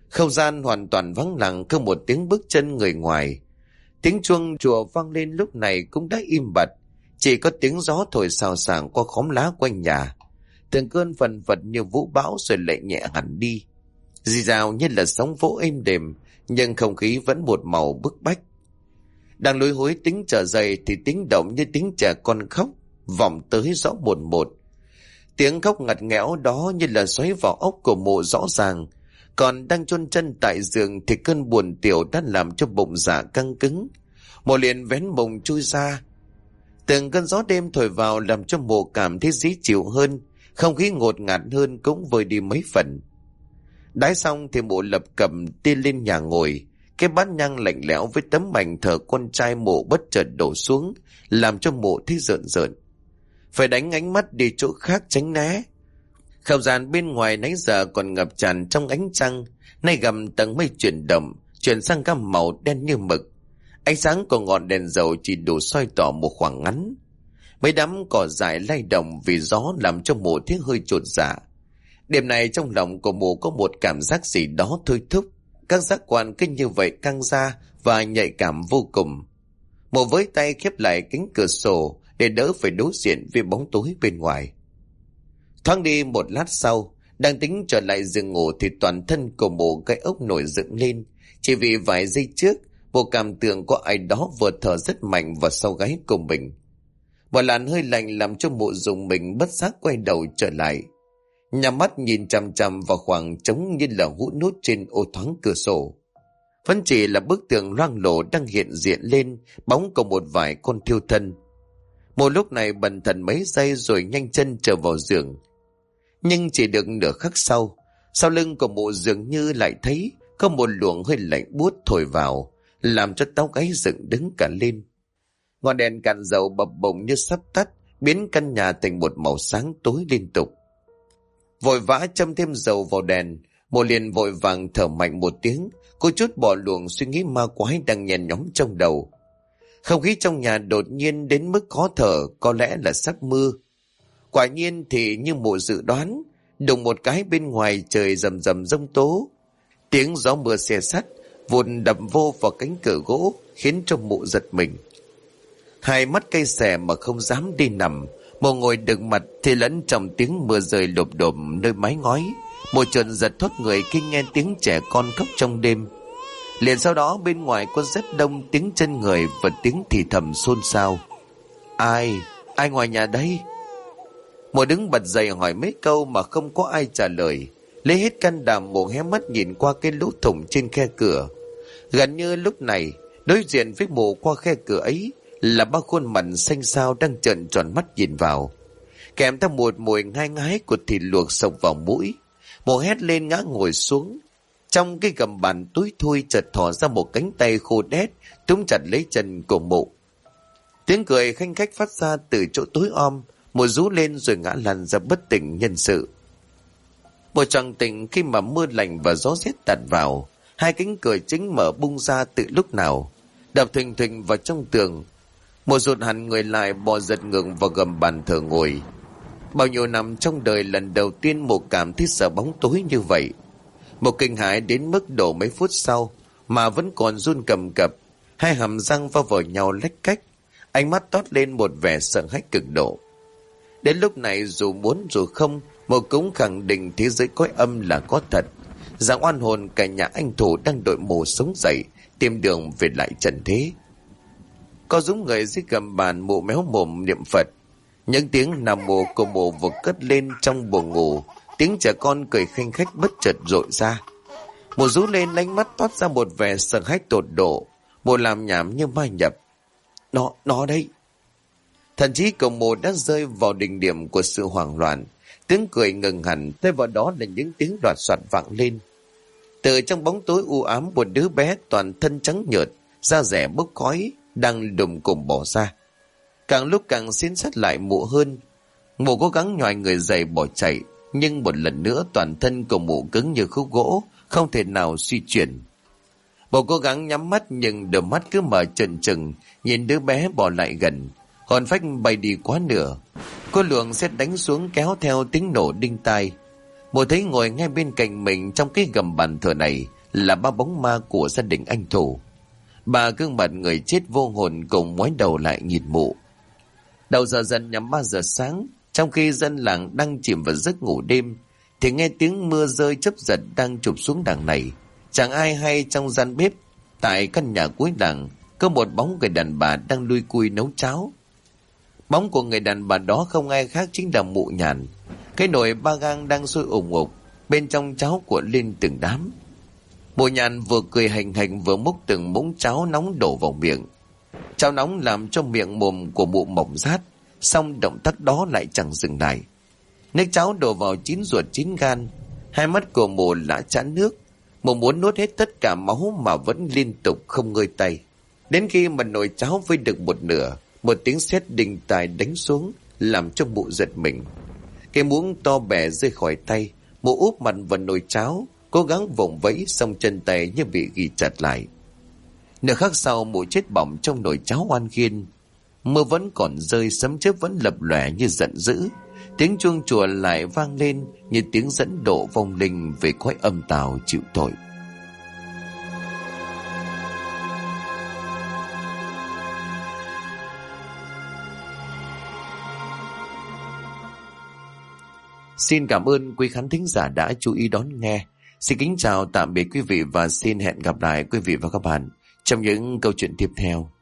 Không gian hoàn toàn vắng lặng, không một tiếng bước chân người ngoài. Tiếng chuông chùa vang lên lúc này cũng đã im bặt, chỉ có tiếng gió thổi xào xạc qua khóm lá quanh nhà. Từng cơn phần phật như vũ bão rồi lại nhẹ hẳn đi. Rì rào như là sóng vỗ êm đềm, nhưng không khí vẫn một màu bức bách. Đang lối hối tính trở dậy thì tiếng động như tiếng trẻ con khóc vọng tới rõ một một. Tiếng khóc ngặt nghẽo đó như là xoáy vào óc của Mụ rõ ràng. Còn đang chôn chân tại giường thì cơn buồn tiểu đã làm cho bụng dạ căng cứng. Mụ liền vén mùng chui ra. Từng cơn gió đêm thổi vào làm cho Mụ cảm thấy dễ chịu hơn, không khí ngột ngạt hơn cũng vơi đi mấy phần. Đái xong thì Mụ lập cập đi lên nhà ngồi. Cái bát nhang lạnh lẽo với tấm mảnh thờ con trai Mụ bất chợt đổ xuống, làm cho Mụ thấy rợn rợn. Phải đánh ánh mắt đi chỗ khác tránh né. Không gian bên ngoài nãy giờ còn ngập tràn trong ánh trăng, nay gầm tầng mây chuyển động, chuyển sang gam màu đen như mực. Ánh sáng của ngọn đèn dầu chỉ đủ soi tỏ một khoảng ngắn. Mấy đám cỏ dại lay động vì gió làm cho Mụ thấy hơi chột dạ. Đêm này trong lòng của Mụ có một cảm giác gì đó thôi thúc. Các giác quan cứ như vậy căng ra và nhạy cảm vô cùng. Mụ với tay khép lại cánh cửa sổ để đỡ phải đối diện với bóng tối bên ngoài. Thoáng đi một lát sau, đang tính trở lại giường ngủ thì toàn thân của Mụ cái ốc nổi dựng lên. Chỉ vì vài giây trước, Mụ cảm tưởng có ai đó vừa thở rất mạnh vào sau gáy của mình. Một làn hơi lạnh làm cho Mụ dùng mình bất giác quay đầu trở lại. Nhắm mắt nhìn chằm chằm vào khoảng trống như là hũ nút trên ô thoáng cửa sổ. Vẫn chỉ là bức tường loang lổ đang hiện diện lên bóng của một vài con thiêu thân. Một lúc này bần thần mấy giây rồi nhanh chân trở vào giường. Nhưng chỉ được nửa khắc sau lưng của Mụ dường như lại thấy có một luồng hơi lạnh buốt thổi vào, làm cho tóc gáy dựng đứng cả lên. Ngọn đèn cạn dầu bập bùng như sắp tắt, biến căn nhà thành một màu sáng tối liên tục. Vội vã châm thêm dầu vào đèn, Mụ liền vội vàng thở mạnh một tiếng, cô chút bỏ luồng suy nghĩ ma quái đang nhen nhóm trong đầu. Không khí trong nhà đột nhiên đến mức khó thở, có lẽ là sắp mưa. Quả nhiên thì như Mụ dự đoán, đùng một cái bên ngoài trời rầm rầm giông tố. Tiếng gió mưa xè sắt vụn đập vô vào cánh cửa gỗ khiến cho Mụ giật mình. Hai mắt cay xè mà không dám đi nằm, Mụ ngồi đựng mặt thì lẫn trong tiếng mưa rơi lộp độp nơi mái ngói. Mụ chợt giật thót người khi nghe tiếng trẻ con khóc trong đêm. Liền sau đó bên ngoài có rất đông tiếng chân người và tiếng thì thầm xôn xao. Ai ngoài nhà đây? Mụ đứng bật dậy hỏi mấy câu mà không có ai trả lời. Lấy hết can đảm, Mụ hé mắt nhìn qua cái lỗ thủng trên khe cửa. Gần như lúc này, đối diện với Mụ qua khe cửa ấy là ba khuôn mặt xanh xao đang trợn tròn mắt nhìn vào, kèm theo một mùi ngai ngái của thịt luộc xộc vào mũi. Mụ hét lên ngã ngồi xuống. Trong cái gầm bàn túi thui chợt thò ra một cánh tay khô đét túm chặt lấy chân của Mụ. Tiếng cười khanh khách phát ra từ chỗ tối om. Mụ rú lên rồi ngã lăn ra bất tỉnh nhân sự. Mụ choàng tỉnh khi mà mưa lạnh và gió rét tạt vào. Hai cánh cửa chính mở bung ra từ lúc nào, đập thình thình vào trong tường. Mụ rụt hẳn người lại, bò giật ngừng vào gầm bàn thờ ngồi. Bao nhiêu năm trong đời lần đầu tiên Mụ cảm thấy sợ bóng tối như vậy. Mụ kinh hãi đến mức độ mấy phút sau mà vẫn còn run cầm cập, hai hàm răng va vào nhau lách cách, ánh mắt toát lên một vẻ sợ hãi cực độ. Đến lúc này dù muốn dù không, Mụ cũng khẳng định thế giới cõi âm là có thật, rằng oan hồn cả nhà anh Thủ đang đợi Mụ sống dậy tìm đường về lại trần thế. Có dũng người dưới gầm bàn, Mụ méo mồm niệm Phật. Những tiếng nam mô của Mụ vừa cất lên trong buồng ngủ, tiếng trẻ con cười khanh khách bất chợt rội ra. Mụ rú lên, ánh mắt toát ra một vẻ sợ hãi tột độ. Mụ làm nhảm như ma nhập. Nó đây. Thần trí của Mụ đã rơi vào đỉnh điểm của sự hoảng loạn. Tiếng cười ngừng hẳn, thay vào đó là những tiếng đoạt soạt vang lên. Từ trong bóng tối u ám, một đứa bé toàn thân trắng nhợt, da rẻ bốc khói đang đùng cùng bỏ ra. Càng lúc càng xiên sát lại Mụ hơn. Mụ cố gắng nhòi người dậy bỏ chạy, nhưng một lần nữa toàn thân của Mụ cứng như khúc gỗ, không thể nào suy chuyển. Mụ cố gắng nhắm mắt nhưng đôi mắt cứ mở trừng trừng nhìn đứa bé bỏ lại gần. Hồn phách bay đi quá nửa. Cô luồng sét đánh xuống kéo theo tiếng nổ đinh tai. Mụ thấy ngồi ngay bên cạnh mình trong cái gầm bàn thờ này là ba bóng ma của gia đình anh Thủ. Ba gương mặt người chết vô hồn cùng ngoái đầu lại nhìn mụ. Đầu giờ dần nhắm 3 giờ sáng, trong khi dân làng đang chìm vào giấc ngủ đêm, thì nghe tiếng mưa rơi chớp giật đang chụp xuống đằng này. Chẳng ai hay trong gian bếp, tại căn nhà cuối làng, có một bóng người đàn bà đang lui cui nấu cháo. Bóng của người đàn bà đó không ai khác chính là mụ Nhàn. Cái nồi ba gang đang sôi ủng ục, bên trong cháo cuộn lên từng đám. Mụ Nhàn vừa cười hành hành vừa múc từng muỗng cháo nóng đổ vào miệng. Cháo nóng làm cho miệng mồm của mụ mộng rát, xong động tác đó lại chẳng dừng lại. Nước cháo đổ vào chín ruột chín gan, hai mắt của mụ lã chán nước. Mụ muốn nuốt hết tất cả máu mà vẫn liên tục không ngơi tay. Đến khi mà nồi cháo vơi được một nửa, một tiếng sét đinh tai đánh xuống, làm cho mụ giật mình. Cái muỗng to bè rơi khỏi tay, mụ úp mặt vào nồi cháo, cố gắng vùng vẫy, xong chân tay như bị ghi chặt lại. Nửa khắc sau, mụ chết bỏng trong nồi cháo oan khiên. Mưa vẫn còn rơi, sấm chớp vẫn lập lòe như giận dữ. Tiếng chuông chùa lại vang lên như tiếng dẫn độ vong linh về cõi âm tào chịu tội. Xin cảm ơn quý khán thính giả đã chú ý đón nghe. Xin kính chào tạm biệt quý vị và xin hẹn gặp lại quý vị và các bạn trong những câu chuyện tiếp theo.